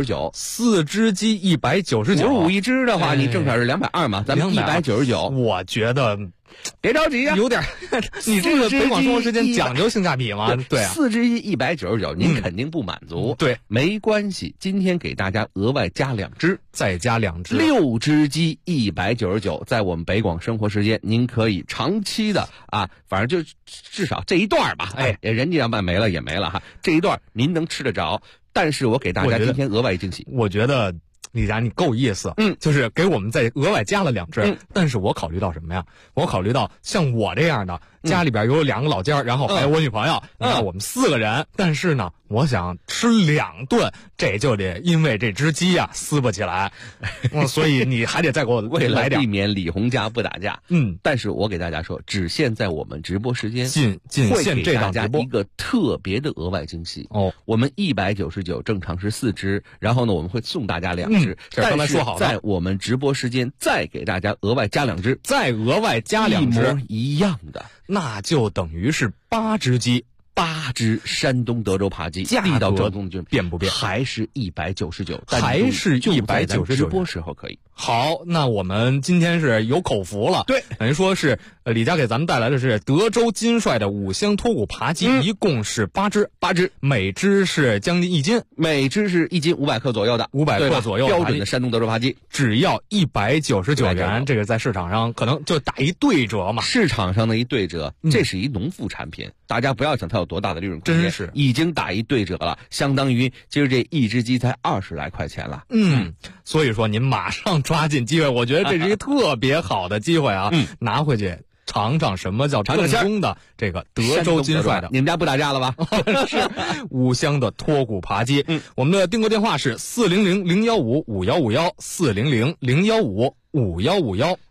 199，4 只鸡199，55 一只的话，你正好是220嘛，咱们199。 我觉得。 别着急啊， 有点，你这个北广生活时间讲究性价比吗？对啊 ，4只鸡199，您肯定不满足。 对， 没关系，今天给大家额外加2只， 再加2只 ，6只鸡199，在我们北广生活时间，您可以长期的啊，反正就至少这一段吧，人家要卖没了也没了哈，这一段您能吃得着。但是我给大家今天额外惊喜， 我觉得。李佳，你够意思，就是给我们再额外加了2只，但是我考虑到什么呀？我考虑到像我这样的，家里边有2个老家，然后还有我女朋友，你看我们4个人，但是呢，我想吃2顿，这就得因为这只鸡啊撕不起来，所以你还得再给我为了来点， 避免李红家不打架。但是我给大家说，只限在我们直播时间， 仅限这档直播一个特别的额外惊喜哦。我们199正常是4只，然后呢我们会送大家2只。 这刚才说好了， 在我们直播时间再给大家额外加2只， 再额外加2只， 一模一样的， 那就等于是8只鸡 ，8只山东德州扒鸡， 地道正宗就变不变？ 还是199， 还是199， 直播时候可以。 好，那我们今天是有口福了， 对， 等于说是李佳给咱们带来的是德州金帅的五香脱骨扒鸡，一共是8只，每只是将近1斤， 每只是1斤500克左右的 ，500克左右， 标准的山东德州扒鸡， 只要199元，这个在市场上可能就打一对折嘛。 市场上的一对折，这是一农副产品，大家不要想它有多大的利润空间， 真是已经打一对折了，相当于今儿这一只鸡才20来块钱了。 所以说您马上抓紧机会，我觉得这是一个特别好的机会啊！拿回去尝尝什么叫正宗的这个德州金帅的。 你们家不打架了吧？ 是五香的脱骨扒鸡。我们的订购电话是400-015-5151，400-015-5151。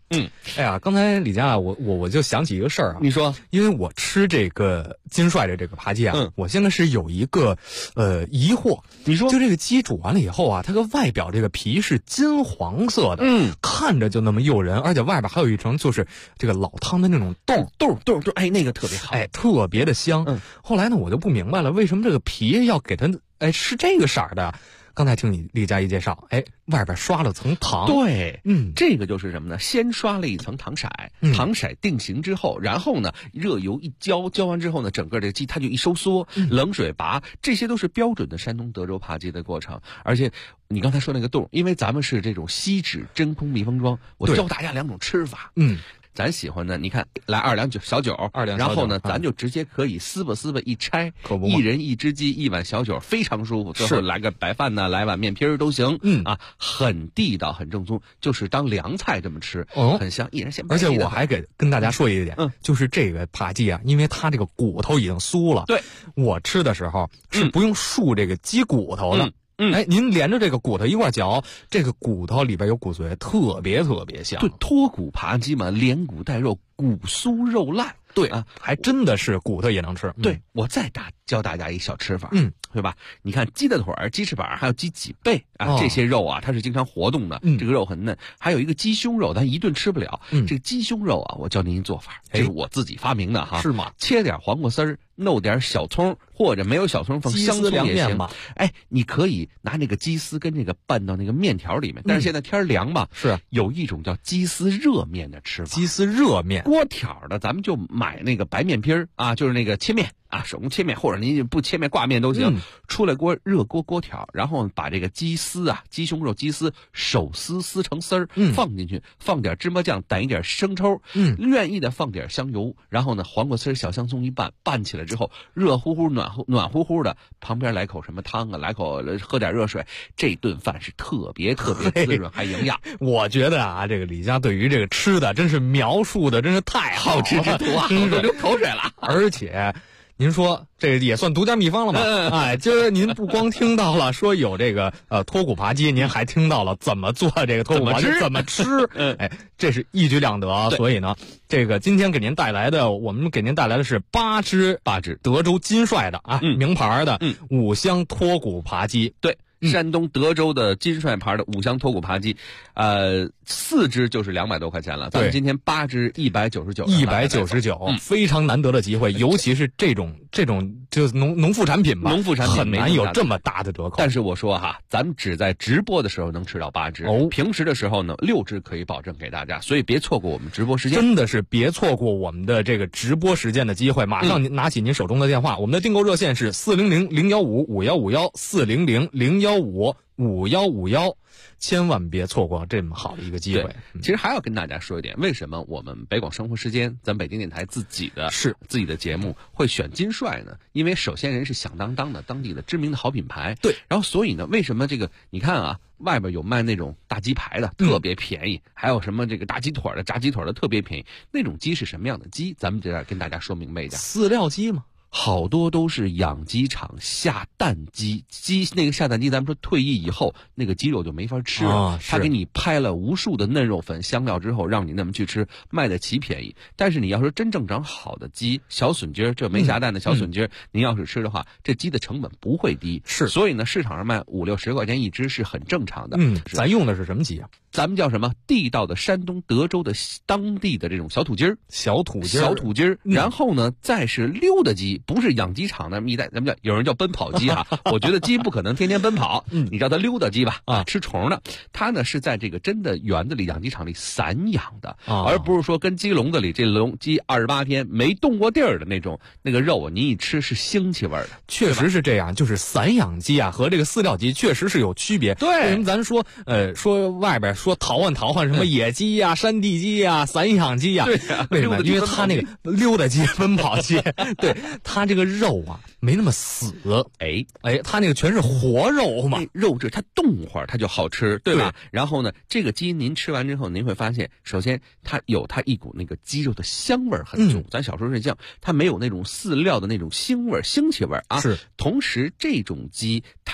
哎呀，刚才李佳啊，我就想起一个事儿啊。 你说， 因为我吃这个金帅的这个扒鸡啊，我现在是有一个疑惑。 你说， 就这个鸡煮完了以后啊，它个外表这个皮是金黄色的，看着就那么诱人，而且外边还有一层就是这个老汤的那种豆， 哎，那个特别好， 哎，特别的香。后来呢，我就不明白了，为什么这个皮要给它是这个色儿的？刚才听你李佳一介绍，外边刷了层糖。 对，这个就是什么呢？先刷了一层糖色，糖色定型之后，然后呢，热油一浇，浇完之后呢，整个这个鸡它就一收缩，冷水拔，这些都是标准的山东德州扒鸡的过程。而且你刚才说那个冻，因为咱们是这种锡纸真空密封装，我教大家2种吃法。咱喜欢的，你看来2两小酒，然后呢，咱就直接可以撕吧一拆，一人一只鸡1碗小酒，非常舒服。最后来个白饭呢，来碗面皮儿都行。很地道，很正宗，就是当凉菜这么吃，很香。一人先。 而且我还跟大家说一点，就是这个扒鸡啊，因为它这个骨头已经酥了， 对， 我吃的时候是不用漱这个鸡骨头的。您连着这个骨头一块嚼，这个骨头里边有骨髓，特别香。 对，脱骨扒鸡嘛，连骨带肉，骨酥肉烂。 对啊，还真的是骨头也能吃。 对，我再教大家一小吃法，对吧？你看鸡的腿儿、鸡翅膀还有鸡脊背啊，这些肉啊，它是经常活动的，这个肉很嫩。还有一个鸡胸肉，咱一顿吃不了。这个鸡胸肉啊，我教您一做法，这是我自己发明的哈。 是吗？ 切点黄瓜丝儿，弄点小葱，或者没有小葱放香葱也行。你可以拿那个鸡丝跟这个拌到那个面条里面。但是现在天凉嘛， 是有一种叫鸡丝热面的吃法。 鸡丝热面， 锅条的，咱们就买那个白面皮儿啊，就是那个切面啊，手工切面，或者您不切面挂面都行。出来锅热锅条，然后把这个鸡丝啊，鸡胸肉鸡丝手撕成丝儿，放进去，放点芝麻酱，逮一点生抽，愿意的放点香油，然后呢，黄瓜丝小香葱一拌起来之后，热乎乎暖乎乎的，旁边来口什么汤啊，来口喝点热水，这顿饭是特别滋润还营养。 我觉得啊，这个李佳对于这个吃的真是描述的真是太好吃之徒啊，我都流口水了。 而且您说这也算独家秘方了吧？今儿您不光听到了说有这个脱骨扒鸡，您还听到了怎么做这个脱骨扒鸡，怎么吃。这是一举两得。所以呢，这个今天我们给您带来的是8只德州金帅的啊，名牌的5香脱骨扒鸡。 对。山东德州的金帅牌的5香脱骨扒鸡，4只就是200多块钱了。咱们今天8只199， 非常难得的机会，尤其是这种就是农副产品吧，很难有这么大的折扣。 但是我说哈，咱们只在直播的时候能吃到8只，平时的时候呢6只可以保证给大家，所以别错过我们直播时间， 真的是别错过我们的这个直播时间的机会。马上拿起您手中的电话，我们的订购热线是400-015-5151，400-015-5151，千万别错过这么好的一个机会。 其实还要跟大家说一点，为什么我们北广生活时间，咱北京电台自己的节目会选金帅呢？因为首先人是响当当的当地的知名的好品牌， 对。 然后所以呢，为什么这个你看啊，外边有卖那种大鸡排的，特别便宜，还有什么这个大鸡腿的、炸鸡腿的特别便宜，那种鸡是什么样的鸡？咱们这样跟大家说明白一点， 饲料鸡吗？ 好多都是养鸡场下蛋鸡，那个下蛋鸡，咱们说退役以后那个鸡肉就没法吃了，他给你拍了无数的嫩肉粉香料之后，让你那么去吃，卖得奇便宜。但是你要说真正长好的鸡，小笋鸡这没下蛋的小笋鸡，您要是吃的话，这鸡的成本不会低，所以呢，市场上卖50-60块钱一只是很正常的。 咱用的是什么鸡啊？ 咱们叫什么？地道的山东德州的当地的这种小土鸡儿，然后呢，再是溜达鸡，不是养鸡场那么一代，咱们有人叫奔跑鸡哈。我觉得鸡不可能天天奔跑，你叫它溜达鸡吧，吃虫的。它呢是在这个真的园子里、养鸡场里散养的，而不是说跟鸡笼子里这鸡28天没动过地儿的那个肉啊，您一吃是腥气味的。 确实是这样，就是散养鸡啊和这个饲料鸡确实是有区别。 对， 为什么咱说外边说淘换什么野鸡呀、山地鸡呀、散养鸡呀？ 对呀， 为什么？因为它那个溜达鸡、奔跑鸡，对它这个肉啊没那么死，它那个全是活肉嘛， 肉质它动会儿它就好吃，对吧？然后呢，这个鸡您吃完之后，您会发现，首先它有它一股那个鸡肉的香味很重，咱小时候睡觉，它没有那种饲料的那种腥气味啊。 是， 同时这种鸡它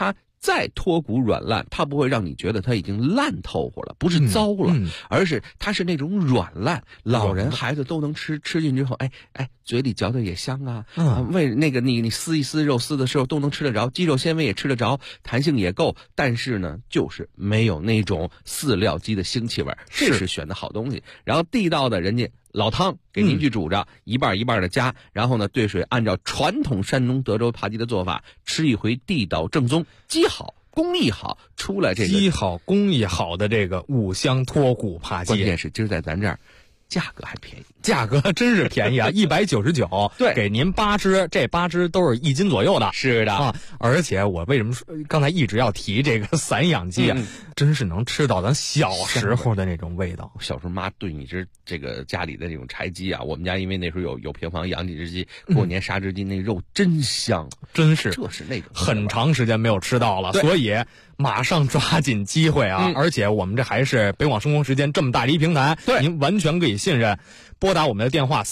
再脱骨软烂，它不会让你觉得它已经烂透乎了，不是糟了，而是它是那种软烂，老人孩子都能吃，吃进之后，嘴里嚼的也香啊，为那个你撕一撕肉丝的时候都能吃得着，肌肉纤维也吃得着，弹性也够，但是呢，就是没有那种饲料鸡的腥气味，这是选的好东西。然后地道的人家老汤给您去煮着，一半一半的加，然后呢兑水，按照传统山东德州扒鸡的做法，吃一回地道正宗，鸡好工艺好，出来这个鸡好工艺好的这个五香脱骨扒鸡， 关键是今儿在咱这儿价格还便宜， 价格真是便宜啊！199，对，给您8只，这8只都是1斤左右的。 是的啊，而且我为什么说刚才一直要提这个散养鸡啊？真是能吃到咱小时候的那种味道。 小时候妈炖一只这个家里的那种柴鸡啊，我们家因为那时候有平房养几只鸡，过年杀只鸡，那肉真香， 真是， 这是那种很长时间没有吃到了，所以马上抓紧机会啊！而且我们这还是北广生活时间这么大的一平台，您完全可以信任。拨打我们的电话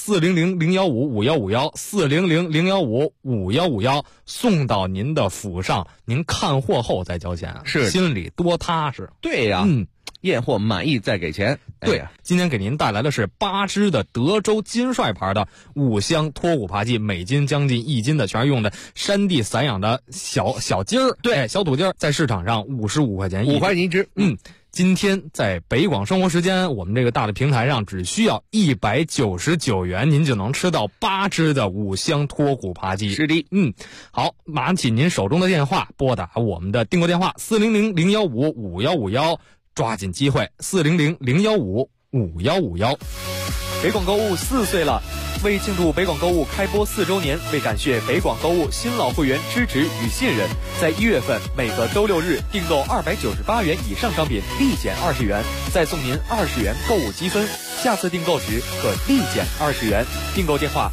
400-015-5151，400-015-5151，送到您的府上，您看货后再交钱， 是心里多踏实。 对呀，验货满意再给钱。 对，今天给您带来的是8只的德州金帅牌的五香脱骨扒鸡，每斤将近1斤的，全是用的山地散养的小鸡儿，对，小土鸡儿，在市场上55块钱 5块钱一只。 今天在北广生活时间，我们这个大的平台上只需要199元，您就能吃到8只的五香脱骨扒鸡。 是的， 好，拿起您手中的电话，拨打我们的订购电话400-015-5151，抓紧机会，400-015-5151。 北广购物4岁了，为庆祝北广购物开播4周年，为感谢北广购物新老会员支持与信任，在1月份每个周6日订购298元以上商品立减20元，再送您20元购物积分，下次订购时可立减20元。订购电话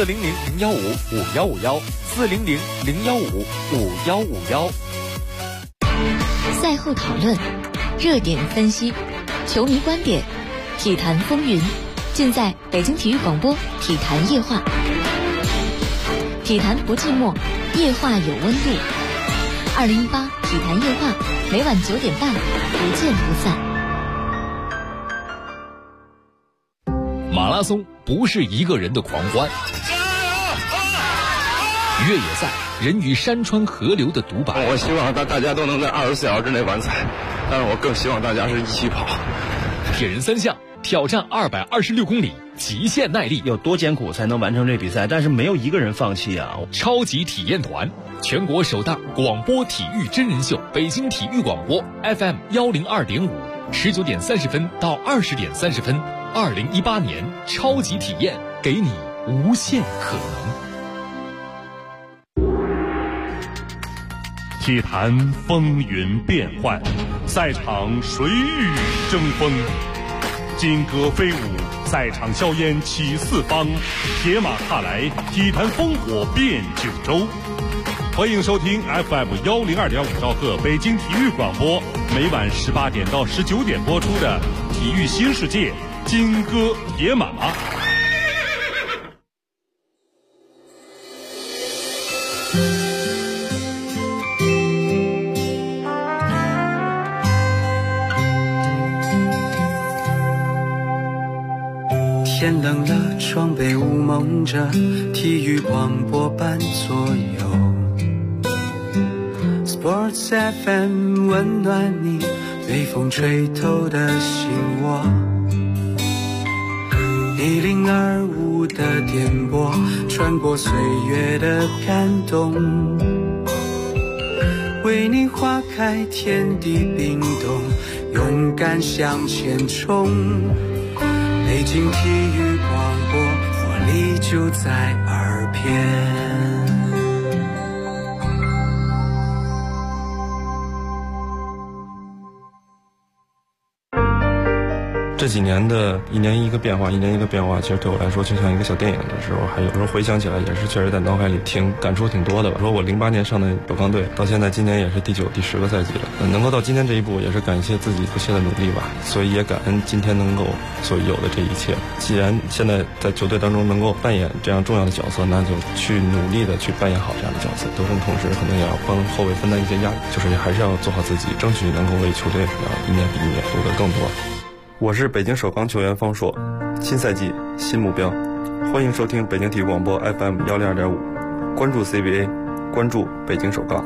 400-015-5151，400-015-5151。 赛后讨论，热点分析，球迷观点，体坛风云，尽在北京体育广播体坛夜话。体坛不寂寞，夜话有温度。2018体坛夜话，每晚9点半，不见不散。 马拉松不是一个人的狂欢，越野赛人与山川河流的独白。 我希望大家都能在24小时之内完赛，但是我更希望大家是一起跑。 铁人3项挑战226公里，极限耐力， 有多艰苦才能完成这比赛？但是没有一个人放弃啊！ 超级体验团，全国首档广播体育真人秀，北京体育广播 FM 102.5，19点30分到20点30分，2018年超级体验，给你无限可能。 体坛风云变幻，赛场谁与争锋？金戈飞舞，赛场硝烟起四方，铁马踏来，体坛烽火遍九州。欢迎收听 FM 102.5兆赫北京体育广播，每晚18点到19点播出的《体育新世界》金戈铁马。 天冷了，窗被雾蒙着，体育广播伴左右。Sports FM 温暖你，被风吹透的心窝。1025的电波，穿过岁月的感动，为你划开天地冰冻，勇敢向前冲。北京体育广播，活力就在耳边。 这几年的一年一个变化，其实对我来说就像一个小电影的时候，还有时候回想起来也是确实在脑海里感触挺多的吧。说我08年上的首钢队，到现在今年也是第9、第10个赛季了，能够到今天这一步，也是感谢自己不懈的努力吧。所以也感恩今天能够所有的这一切。既然现在在球队当中能够扮演这样重要的角色，那就去努力的去扮演好这样的角色。得分同时可能也要帮后卫分担一些压力，就是还是要做好自己，争取能够为球队一年比一年夺得更多。我是北京首钢球员方硕，新赛季新目标，欢迎收听北京体育广播 FM 102.5，关注 CBA， 关注北京首钢。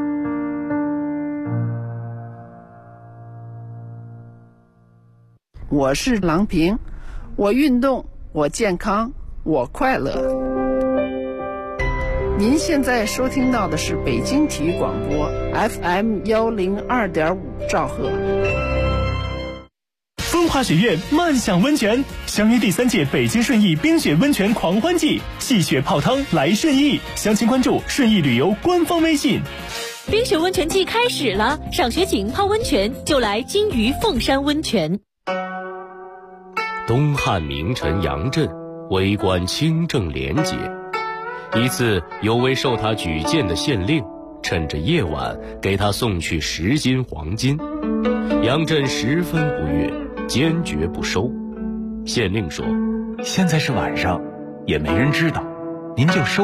我是郎平，我运动，我健康，我快乐。您现在收听到的是北京体育广播 FM 102.5兆赫。 风华学院漫享温泉，相约第3届北京顺义冰雪温泉狂欢季，戏雪泡汤来顺义，详情关注顺义旅游官方微信。 冰雪温泉季开始了，赏雪景泡温泉就来金鱼凤山温泉。 东汉名臣杨震为官清正廉洁，一次有位受他举荐的县令趁着夜晚给他送去10斤黄金，杨震十分不悦，坚决不收。县令说：“ 现在是晚上，也没人知道，您就收